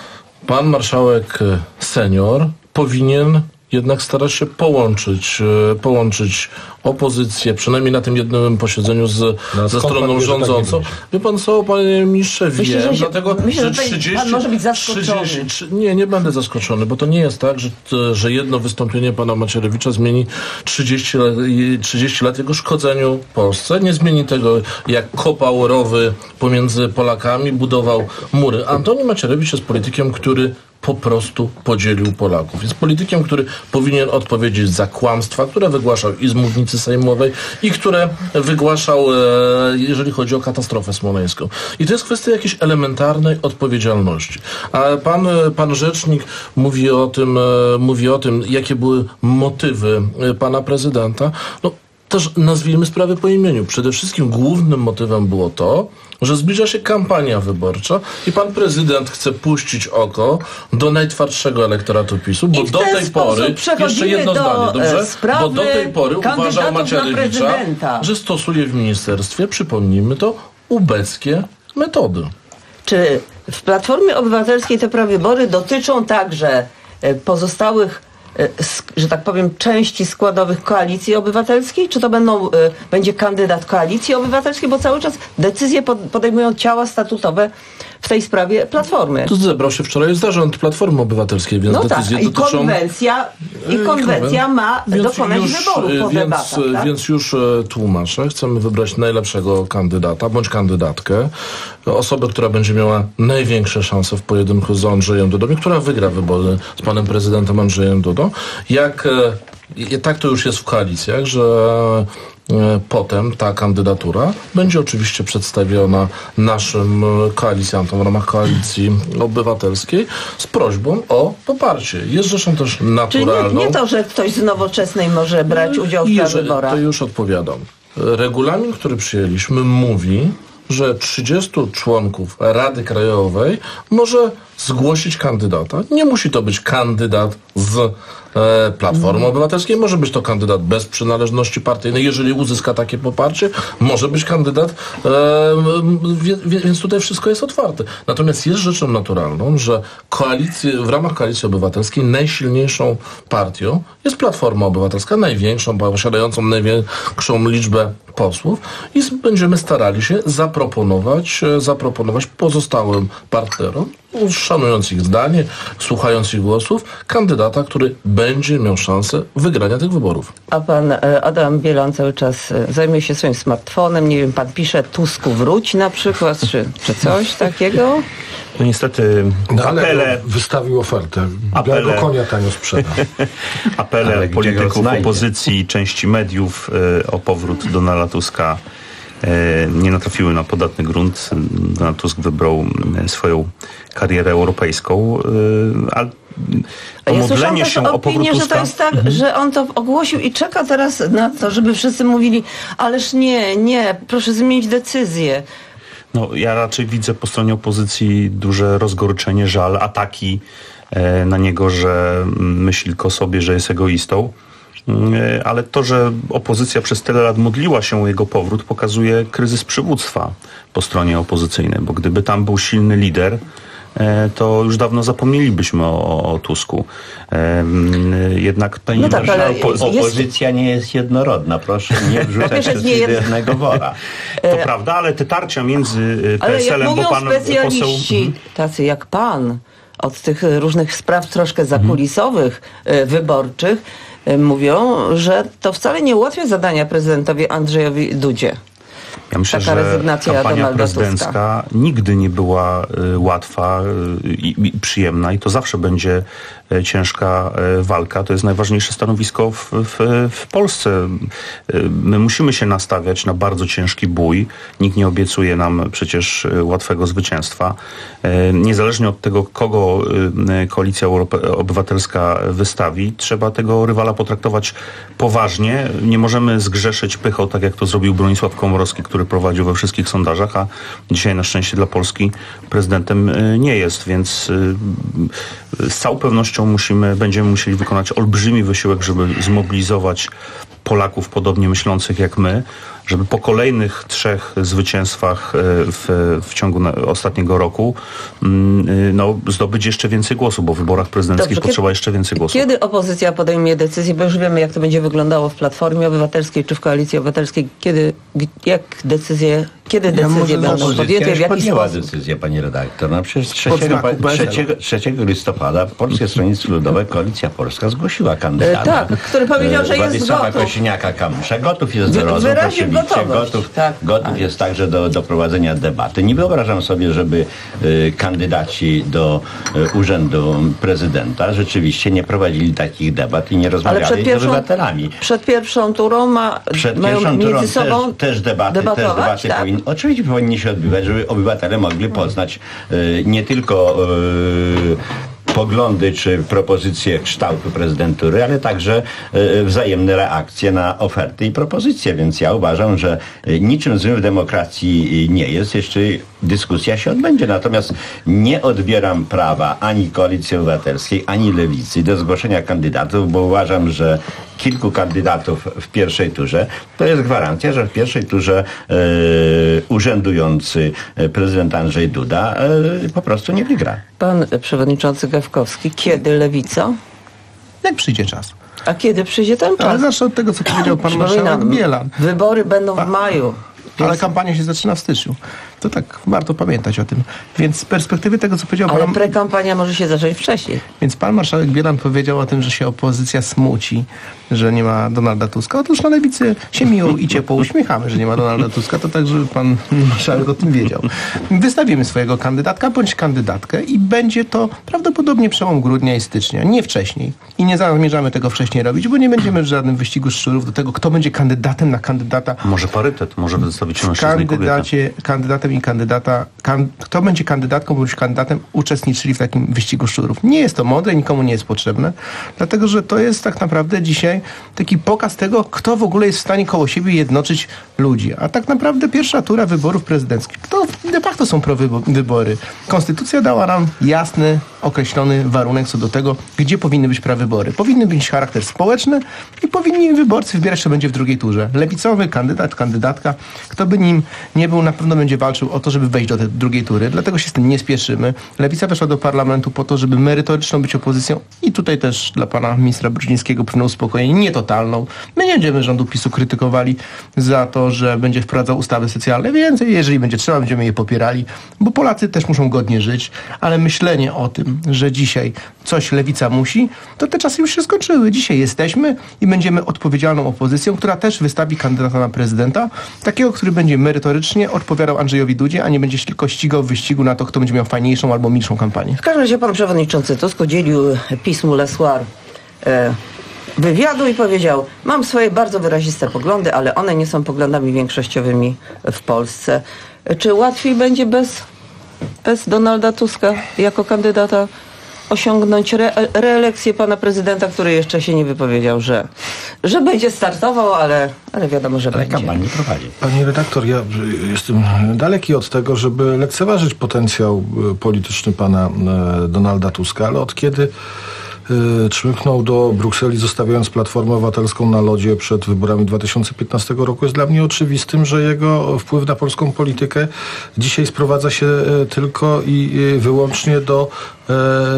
Speaker 8: pan marszałek senior powinien jednak starać się połączyć, połączyć opozycję, przynajmniej na tym jednym posiedzeniu z,
Speaker 3: no,
Speaker 8: ze stroną
Speaker 3: pan
Speaker 8: rządzącą. Wie pan co, panie ministrze, wiem,
Speaker 26: myślę, że się,
Speaker 8: dlatego,
Speaker 26: myślę,
Speaker 8: że
Speaker 26: że
Speaker 8: trzydzieści...
Speaker 26: pan może być zaskoczony.
Speaker 8: trzydzieści, nie, nie będę zaskoczony, bo to nie jest tak, że, że jedno wystąpienie pana Macierewicza zmieni trzydzieści lat, trzydzieści lat jego szkodzeniu Polsce. Nie zmieni tego, jak kopał rowy pomiędzy Polakami, budował mury. Antoni Macierewicz jest politykiem, który po prostu podzielił Polaków. Jest politykiem, który powinien odpowiedzieć za kłamstwa, które wygłaszał i z mównicy sejmowej, i które wygłaszał, e, jeżeli chodzi o katastrofę smoleńską. I to jest kwestia jakiejś elementarnej odpowiedzialności. A pan, pan rzecznik mówi o tym, e, mówi o tym, jakie były motywy e, pana prezydenta. No, też nazwijmy sprawę po imieniu. Przede wszystkim głównym motywem było to, że zbliża się kampania wyborcza i pan prezydent chce puścić oko do najtwardszego elektoratu PiSu, bo do tej pory, jeszcze jedno
Speaker 26: do
Speaker 8: zdanie, dobrze? Bo do tej pory uważał Macierewicza, że stosuje w ministerstwie, przypomnijmy to, ubeckie metody.
Speaker 26: Czy w Platformie Obywatelskiej te prawybory dotyczą także pozostałych, że tak powiem, części składowych Koalicji Obywatelskiej? Czy to będą, będzie kandydat Koalicji Obywatelskiej? Bo cały czas decyzje podejmują ciała statutowe w tej sprawie Platformy.
Speaker 8: Tu zebrał się wczoraj zarząd Platformy Obywatelskiej, więc
Speaker 26: no
Speaker 8: decyzje
Speaker 26: tak, i
Speaker 8: dotyczą...
Speaker 26: konwencja, i konwencja ma
Speaker 8: więc
Speaker 26: dokonać
Speaker 8: już,
Speaker 26: wyborów po
Speaker 8: więc,
Speaker 26: debatach, tak?
Speaker 8: Więc już tłumaczę. Chcemy wybrać najlepszego kandydata, bądź kandydatkę. Osobę, która będzie miała największe szanse w pojedynku z Andrzejem Dudą i która wygra wybory z panem prezydentem Andrzejem Dudą. Jak, tak to już jest w koalicjach, że potem ta kandydatura będzie oczywiście przedstawiona naszym koalicjantom w ramach Koalicji Obywatelskiej z prośbą o poparcie. Jest rzeczą też naturalną.
Speaker 26: Czyli nie, nie to, że ktoś z Nowoczesnej może brać udział w tych wyborach.
Speaker 8: To już odpowiadam. Regulamin, który przyjęliśmy, mówi, że trzydziestu członków Rady Krajowej może zgłosić kandydata. Nie musi to być kandydat z e, Platformy Obywatelskiej, może być to kandydat bez przynależności partyjnej. Jeżeli uzyska takie poparcie, może być kandydat, e, wie, wie, więc tutaj wszystko jest otwarte. Natomiast jest rzeczą naturalną, że koalicji, w ramach Koalicji Obywatelskiej najsilniejszą partią jest Platforma Obywatelska, największą, posiadającą największą liczbę posłów i będziemy starali się zaproponować, zaproponować pozostałym partnerom szanując ich zdanie, słuchając ich głosów, kandydata, który będzie miał szansę wygrania tych wyborów.
Speaker 26: A pan e, Adam Bielan cały czas e, zajmuje się swoim smartfonem, nie wiem, pan pisze Tusku wróć na przykład, czy, czy coś takiego?
Speaker 5: No niestety
Speaker 3: no, ale
Speaker 5: apele...
Speaker 3: wystawił ofertę.
Speaker 5: Apele,
Speaker 3: Białego konia tanio sprzeda.
Speaker 5: apele polityków opozycji, części mediów y, o powrót Donalda Tuska y, nie natrafiły na podatny grunt. Donald Tusk wybrał y, swoją karierę europejską, y, ale to
Speaker 26: ja
Speaker 5: modlenie się o powrót
Speaker 26: opinię,
Speaker 5: Tuska...
Speaker 26: że to jest tak,
Speaker 5: mhm.
Speaker 26: że on to ogłosił i czeka teraz na to, żeby wszyscy mówili, ależ nie, nie, proszę zmienić decyzję.
Speaker 5: No, ja raczej widzę po stronie opozycji duże rozgoryczenie, żal, ataki e, na niego, że myśli tylko sobie, że jest egoistą. E, ale to, że opozycja przez tyle lat modliła się o jego powrót, pokazuje kryzys przywództwa po stronie opozycyjnej, bo gdyby tam był silny lider, e, to już dawno zapomnielibyśmy o, o Tusku. E, jednak pani
Speaker 7: no tak,
Speaker 5: marszałek,
Speaker 7: ale jest... opozycja nie jest jednorodna. Proszę nie wrzucać wszystkich do jednego wora.
Speaker 5: To prawda, ale te tarcia między P S L-em,
Speaker 26: ale jak
Speaker 5: bo pan
Speaker 26: specjaliści,
Speaker 5: poseł...
Speaker 26: tacy jak pan, od tych różnych spraw troszkę zakulisowych, mhm. wyborczych, mówią, że to wcale nie ułatwia zadania prezydentowi Andrzejowi Dudzie.
Speaker 5: Ja myślę,
Speaker 26: Taka
Speaker 5: że
Speaker 26: rezygnacja
Speaker 5: kampania
Speaker 26: Donalda
Speaker 5: prezydencka
Speaker 26: Tuska
Speaker 5: nigdy nie była y, łatwa y, i przyjemna i to zawsze będzie y, ciężka y, walka. To jest najważniejsze stanowisko w, w, w Polsce. Y, my musimy się nastawiać na bardzo ciężki bój. Nikt nie obiecuje nam przecież y, łatwego zwycięstwa. Y, niezależnie od tego, kogo y, Koalicja Europe- Obywatelska wystawi, trzeba tego rywala potraktować poważnie. Nie możemy zgrzeszyć pychą, tak jak to zrobił Bronisław Komorowski, który prowadził we wszystkich sondażach, a dzisiaj na szczęście dla Polski prezydentem nie jest, więc z całą pewnością musimy, będziemy musieli wykonać olbrzymi wysiłek, żeby zmobilizować Polaków podobnie myślących jak my, żeby po kolejnych trzech zwycięstwach w, w ciągu ostatniego roku no, zdobyć jeszcze więcej głosów, bo w wyborach prezydenckich Dobrze, potrzeba kiedy, jeszcze więcej głosów.
Speaker 26: Kiedy opozycja podejmie decyzję, bo już wiemy, jak to będzie wyglądało w Platformie Obywatelskiej czy w Koalicji Obywatelskiej, kiedy, jak decyzje, kiedy decyzje ja będą podjęte, w jaki sposób?
Speaker 7: decyzję, pani redaktor. No przecież trzeciego listopada Polskie Stronnictwo Ludowe, Koalicja Polska zgłosiła kandydata.
Speaker 26: Tak, który powiedział, że jest
Speaker 7: Władysława
Speaker 26: gotów.
Speaker 7: Kosiniaka-Kamysza. Gotów jest do rozmów, oczywiście. Gotów,
Speaker 26: tak,
Speaker 7: gotów tak. jest także do, do prowadzenia debaty. Nie wyobrażam sobie, żeby y, kandydaci do y, urzędu prezydenta rzeczywiście nie prowadzili takich debat i nie rozmawiali z obywatelami.
Speaker 26: Przed pierwszą turą ma,
Speaker 7: przed
Speaker 26: mają
Speaker 7: pierwszą turą
Speaker 26: między sobą
Speaker 7: też, też debaty, też debaty
Speaker 26: tak?
Speaker 7: powinny, oczywiście powinny się odbywać, żeby obywatele mogli poznać y, nie tylko y, poglądy czy propozycje kształtu prezydentury, ale także y, wzajemne reakcje na oferty i propozycje. Więc ja uważam, że y, niczym złym w demokracji nie jest, jeszcze dyskusja się odbędzie. Natomiast nie odbieram prawa ani Koalicji Obywatelskiej, ani Lewicy do zgłoszenia kandydatów, bo uważam, że kilku kandydatów w pierwszej turze to jest gwarancja, że w pierwszej turze y, urzędujący prezydent Andrzej Duda y, po prostu nie wygra.
Speaker 26: Pan przewodniczący Gawkowski, kiedy Lewica?
Speaker 6: Jak przyjdzie czas.
Speaker 26: A kiedy przyjdzie ten czas?
Speaker 6: Ale zacznę od tego, co powiedział pan marszałek Bielan.
Speaker 26: Wybory będą w maju.
Speaker 6: Ale kampania się zaczyna w styczniu. To tak, warto pamiętać o tym. Więc z perspektywy tego, co powiedział
Speaker 26: Ale
Speaker 6: pan...
Speaker 26: prekampania może się zacząć wcześniej.
Speaker 6: Więc pan marszałek Bielan powiedział o tym, że się opozycja smuci, że nie ma Donalda Tuska. Otóż na lewicy się miło i ciepło uśmiechamy, że nie ma Donalda Tuska. To tak, żeby pan marszałek o tym wiedział. Wystawimy swojego kandydatka bądź kandydatkę i będzie to prawdopodobnie przełom grudnia i stycznia. Nie wcześniej. I nie zamierzamy tego wcześniej robić, bo nie będziemy w żadnym wyścigu szczurów do tego, kto będzie kandydatem na kandydata.
Speaker 5: Może parytet, może wystawić się mężczyzny i kobieta.
Speaker 6: Kandydatem i kandydata, kan, kto będzie kandydatką bądź kandydatem uczestniczyli w takim wyścigu szczurów. Nie jest to mądre, nikomu nie jest potrzebne, dlatego, że to jest tak naprawdę dzisiaj taki pokaz tego, kto w ogóle jest w stanie koło siebie jednoczyć ludzi. A tak naprawdę pierwsza tura wyborów prezydenckich to de facto są prowybory. Konstytucja dała nam jasny określony warunek co do tego, gdzie powinny być prawybory. Powinny mieć charakter społeczny i powinni wyborcy wybierać, kto będzie w drugiej turze. Lewicowy kandydat, kandydatka, kto by nim nie był, na pewno będzie walczył o to, żeby wejść do tej drugiej tury. Dlatego się z tym nie spieszymy. Lewica weszła do parlamentu po to, żeby merytoryczną być opozycją i tutaj też dla pana ministra Brudzińskiego pewne uspokojenie, nie totalną. My nie będziemy rządu PiSu krytykowali za to, że będzie wprowadzał ustawy socjalne. Więcej, jeżeli będzie trzeba, będziemy je popierali, bo Polacy też muszą godnie żyć, ale myślenie o tym, że dzisiaj coś lewica musi, to te czasy już się skończyły. Dzisiaj jesteśmy i będziemy odpowiedzialną opozycją, która też wystawi kandydata na prezydenta, takiego, który będzie merytorycznie odpowiadał Andrzejowi Dudzie, a nie będzie się tylko ścigał w wyścigu na to, kto będzie miał fajniejszą albo milszą kampanię.
Speaker 26: W każdym razie pan przewodniczący Tusk udzielił pismu Lesłar e, wywiadu i powiedział: mam swoje bardzo wyraziste poglądy, ale one nie są poglądami większościowymi w Polsce. Czy łatwiej będzie bez, bez Donalda Tuska jako kandydata osiągnąć re, reelekcję pana prezydenta, który jeszcze się nie wypowiedział, że, że będzie startował, ale, ale wiadomo, że ale będzie.
Speaker 7: Kampanii prowadzi.
Speaker 3: Pani redaktor, ja jestem daleki od tego, żeby lekceważyć potencjał polityczny pana Donalda Tuska, ale od kiedy czmychnął do Brukseli, zostawiając Platformę Obywatelską na lodzie przed wyborami dwa tysiące piętnastego roku, jest dla mnie oczywistym, że jego wpływ na polską politykę dzisiaj sprowadza się tylko i wyłącznie do e,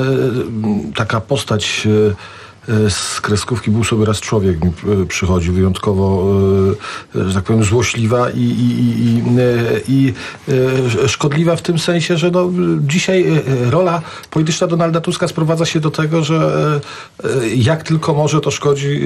Speaker 3: taka postać e, z kreskówki Był sobie raz człowiek mi przychodzi, wyjątkowo, że tak powiem, złośliwa i, i, i, i, i szkodliwa w tym sensie, że no, dzisiaj rola polityczna Donalda Tuska sprowadza się do tego, że jak tylko może, to szkodzi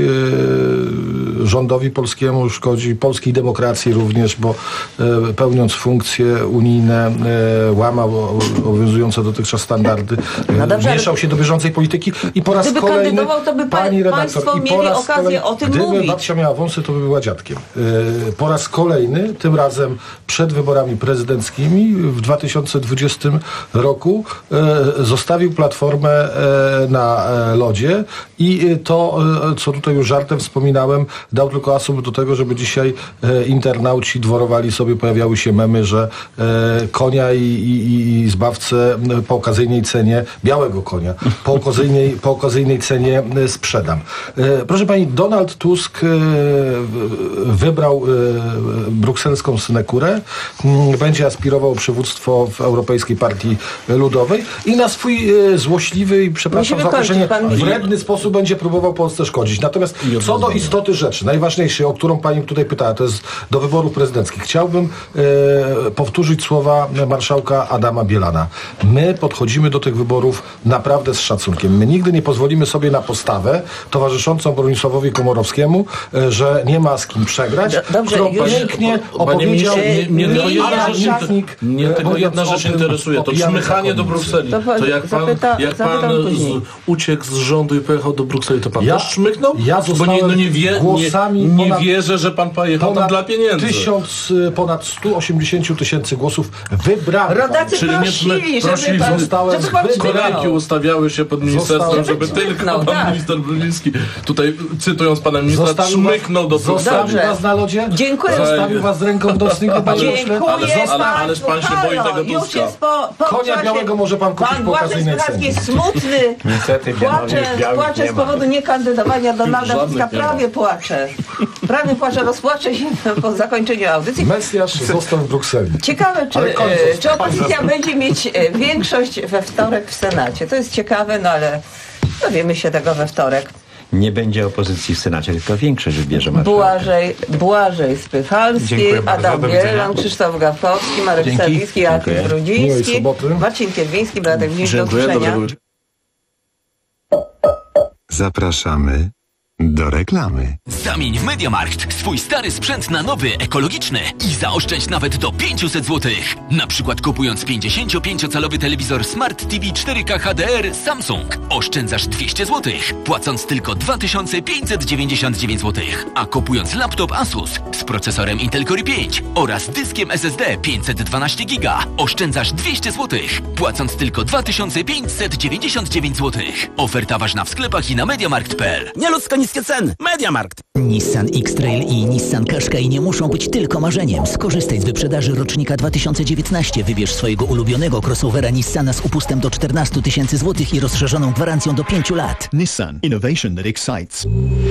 Speaker 3: rządowi polskiemu, szkodzi polskiej demokracji również, bo pełniąc funkcje unijne łamał obowiązujące dotychczas standardy, no dobrze, mieszał się do bieżącej polityki i po raz kolejny
Speaker 26: to by
Speaker 3: Pani redaktor,
Speaker 26: państwo
Speaker 3: i
Speaker 26: mieli
Speaker 3: po raz
Speaker 26: okazję
Speaker 3: kolej,
Speaker 26: o tym
Speaker 3: gdyby
Speaker 26: mówić.
Speaker 3: babcia miała wąsy, to by była dziadkiem. Yy, po raz kolejny, tym razem przed wyborami prezydenckimi w dwa tysiące dwudziestym roku yy, zostawił Platformę yy, na yy, lodzie i yy, to, yy, co tutaj już żartem wspominałem, dał tylko asum do tego, żeby dzisiaj yy, internauci dworowali sobie, pojawiały się memy, że yy, konia i, i, i zbawcę po okazyjnej cenie, białego konia, po okazyjnej, po okazyjnej cenie sprzedam. Proszę pani, Donald Tusk wybrał brukselską synekurę, będzie aspirował o przywództwo w Europejskiej Partii Ludowej i na swój złośliwy i, przepraszam za określenie, wredny sposób będzie próbował Polsce szkodzić. Natomiast co do istoty rzeczy, najważniejszej, o którą pani tutaj pytała, to jest do wyborów prezydenckich. Chciałbym powtórzyć słowa marszałka Adama Bielana. My podchodzimy do tych wyborów naprawdę z szacunkiem. My nigdy nie pozwolimy sobie na postawę towarzyszącą Bronisławowi Komorowskiemu, że nie ma z kim przegrać,
Speaker 26: Dobrze,
Speaker 3: którą
Speaker 26: już-
Speaker 3: pięknie
Speaker 8: Panie
Speaker 3: opowiedział
Speaker 8: ministrze, nie, nie, tylko
Speaker 26: nie,
Speaker 8: jedna
Speaker 26: nie,
Speaker 8: rzecz,
Speaker 3: Czasnik,
Speaker 8: nie, tylko
Speaker 3: mówiąc
Speaker 8: jedna
Speaker 3: o
Speaker 8: rzecz
Speaker 3: tym,
Speaker 8: interesuje.
Speaker 3: o
Speaker 8: To
Speaker 3: pijanych
Speaker 8: czmychanie do
Speaker 3: zakonnicy.
Speaker 8: Brukseli.
Speaker 26: To pan-
Speaker 8: To jak pan,
Speaker 26: zapyta-
Speaker 8: jak pan
Speaker 26: zapytam
Speaker 8: z,
Speaker 26: później.
Speaker 8: uciekł z rządu i pojechał do Brukseli, to pan
Speaker 3: Ja-
Speaker 8: też czmychnął?
Speaker 3: ja
Speaker 8: Bo nie,
Speaker 3: zostałem
Speaker 8: no nie, wie,
Speaker 3: głosami
Speaker 8: nie, nie
Speaker 3: ponad-
Speaker 8: wierzę, że pan pojechał tam
Speaker 3: Ponad
Speaker 8: dla pieniędzy.
Speaker 3: tysiąc, ponad sto osiemdziesiąt tysięcy głosów wybranych.
Speaker 26: Rodacy
Speaker 8: Czyli nie
Speaker 26: prosili, żeby
Speaker 8: prosili,
Speaker 26: pan,
Speaker 3: zostałem
Speaker 26: żeby pan
Speaker 3: zbyt
Speaker 26: czmychnął.
Speaker 8: Koreki ustawiały się pod ministerstwem,
Speaker 3: Zostałem-
Speaker 8: żeby
Speaker 26: Żeby
Speaker 8: tylko
Speaker 26: czmychnął,
Speaker 8: pan
Speaker 26: tak.
Speaker 8: minister Brudziński, tutaj cytując pana ministra,
Speaker 3: Zostawił
Speaker 8: czmychnął do
Speaker 3: was,
Speaker 8: Brukseli.
Speaker 3: zostawił
Speaker 26: Dobrze.
Speaker 3: was na lodzie?
Speaker 26: Dziękuję.
Speaker 3: Zostawił was z ręką do snyku, panie pośle?
Speaker 26: Dziękuję
Speaker 8: Ale- ale- ależ pan się boi
Speaker 26: Halo,
Speaker 8: tego
Speaker 26: już
Speaker 8: Tuska.
Speaker 26: jest po, po
Speaker 3: Konia
Speaker 26: czasie.
Speaker 3: białego może pan kupić
Speaker 26: Pan
Speaker 3: po
Speaker 26: Władysław
Speaker 3: okazyjnej
Speaker 26: Spychacki
Speaker 3: cenie.
Speaker 26: jest smutny.
Speaker 7: Niestety
Speaker 26: Płacze,
Speaker 7: białych- białych
Speaker 26: płacze
Speaker 7: nie
Speaker 26: z
Speaker 7: ma.
Speaker 26: powodu niekandydowania Donalda
Speaker 8: Żadnych
Speaker 26: Tuska.
Speaker 8: nie ma.
Speaker 26: Prawie płacze. Prawie płacze, rozpłacze się po zakończeniu audycji.
Speaker 3: Mesjasz został w Brukseli.
Speaker 26: Ciekawe, czy,
Speaker 3: Ale końcu.
Speaker 26: e, czy opozycja będzie mieć e, większość we wtorek w Senacie. To jest ciekawe, no ale dowiemy się tego we wtorek.
Speaker 7: Nie będzie opozycji w Senacie, tylko większość wybierze marszałka.
Speaker 26: Błażej, Błażej Spychalski,
Speaker 5: Dziękuję bardzo,
Speaker 26: Adam
Speaker 5: do widzenia.
Speaker 26: Bielan, Krzysztof Gawkowski, Marek
Speaker 3: Dzięki.
Speaker 26: Sawicki, Joachim
Speaker 7: Dziękuję.
Speaker 26: Brudziński,
Speaker 3: Miłej soboty.
Speaker 26: Marcin Kierwiński, Beatek Wiś. Do
Speaker 8: Dziękuję,
Speaker 26: usłyszenia.
Speaker 8: dobrego wieczoru.
Speaker 2: Zapraszamy do reklamy.
Speaker 24: Zamień w MediaMarkt swój stary sprzęt na nowy, ekologiczny i zaoszczędź nawet do pięćset złotych. Na przykład kupując pięćdziesięciopięciocalowy telewizor Smart T V cztery K H D R Samsung oszczędzasz dwieście złotych, płacąc tylko dwa tysiące pięćset dziewięćdziesiąt dziewięć złotych. A kupując laptop Asus z procesorem Intel Core i pięć oraz dyskiem S S D pięćset dwanaście giga oszczędzasz dwieście złotych, płacąc tylko dwa tysiące pięćset dziewięćdziesiąt dziewięć złotych. Oferta ważna w sklepach i na mediamarkt kropka p l.
Speaker 16: Nieludzko nic
Speaker 21: niskie ceny. Mediamarkt.
Speaker 9: Nissan X-Trail i Nissan Qashqai nie muszą być tylko marzeniem. Skorzystaj z wyprzedaży rocznika dwa tysiące dziewiętnaście. Wybierz swojego ulubionego crossovera Nissana z upustem do czternaście tysięcy złotych i rozszerzoną gwarancją do pięciu lat.
Speaker 11: Nissan. Innovation that excites.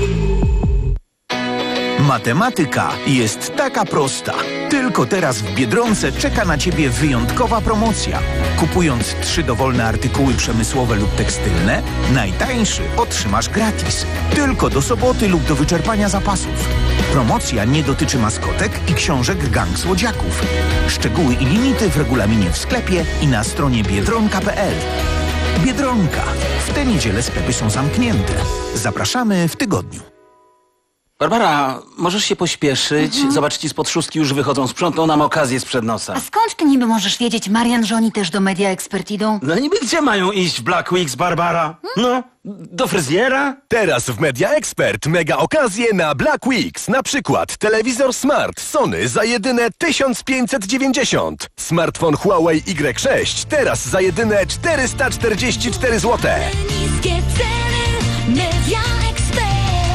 Speaker 12: Matematyka jest taka prosta. Tylko teraz w Biedronce czeka na Ciebie wyjątkowa promocja. Kupując trzy dowolne artykuły przemysłowe lub tekstylne, najtańszy otrzymasz gratis. Tylko do soboty lub do wyczerpania zapasów. Promocja nie dotyczy maskotek i książek Gang Słodziaków. Szczegóły i limity w regulaminie w sklepie i na stronie biedronka kropka p l. Biedronka. W tę niedzielę sklepy są zamknięte. Zapraszamy w tygodniu.
Speaker 16: Barbara, możesz się pośpieszyć?
Speaker 13: Mhm.
Speaker 16: Zobacz, ci spod szóstki już wychodzą, sprzątną nam okazję sprzed nosa.
Speaker 13: A skąd ty niby możesz wiedzieć, Marian, że oni też do Media Expert idą?
Speaker 16: No niby gdzie mają iść w Black Weeks, Barbara? No, do fryzjera?
Speaker 18: Teraz w Media Expert mega okazje na Black Weeks. Na przykład telewizor Smart Sony za jedyne tysiąc pięćset dziewięćdziesiąt. Smartfon Huawei Y sześć teraz za jedyne czterysta czterdzieści cztery złote.
Speaker 19: Niskie ceny, Media Expert.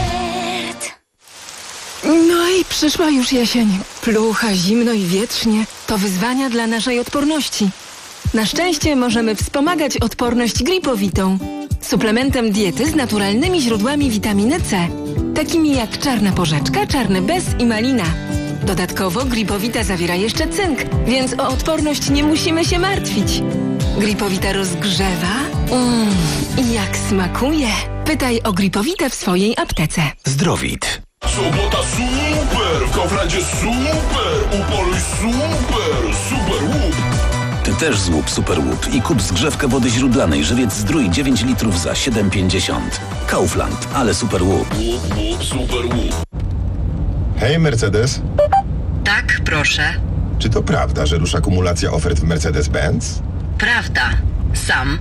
Speaker 14: No i przyszła już jesień. Plucha, zimno i wietrznie. To wyzwania dla naszej odporności. Na szczęście możemy wspomagać odporność gripowitą. Suplementem diety z naturalnymi źródłami witaminy C. Takimi jak czarna porzeczka, czarny bez i malina. Dodatkowo gripowita zawiera jeszcze cynk, więc o odporność nie musimy się martwić. Gripowita rozgrzewa. Mmm, i jak smakuje. Pytaj o gripowitę w swojej aptece.
Speaker 17: Zdrowit.
Speaker 27: Sobota super! W Kauflandzie super! Upaluj super! Super łup!
Speaker 1: Ty też złup Super Łup i kup zgrzewkę wody źródlanej Żywiec Zdrój dziewięć litrów za siedem pięćdziesiąt. Kaufland, ale Super Łup.
Speaker 27: Łup, łup, super łup.
Speaker 28: Hej, Mercedes.
Speaker 29: Tak, proszę.
Speaker 28: Czy to prawda, że rusza kumulacja ofert w Mercedes-Benz?
Speaker 29: Prawda. Sam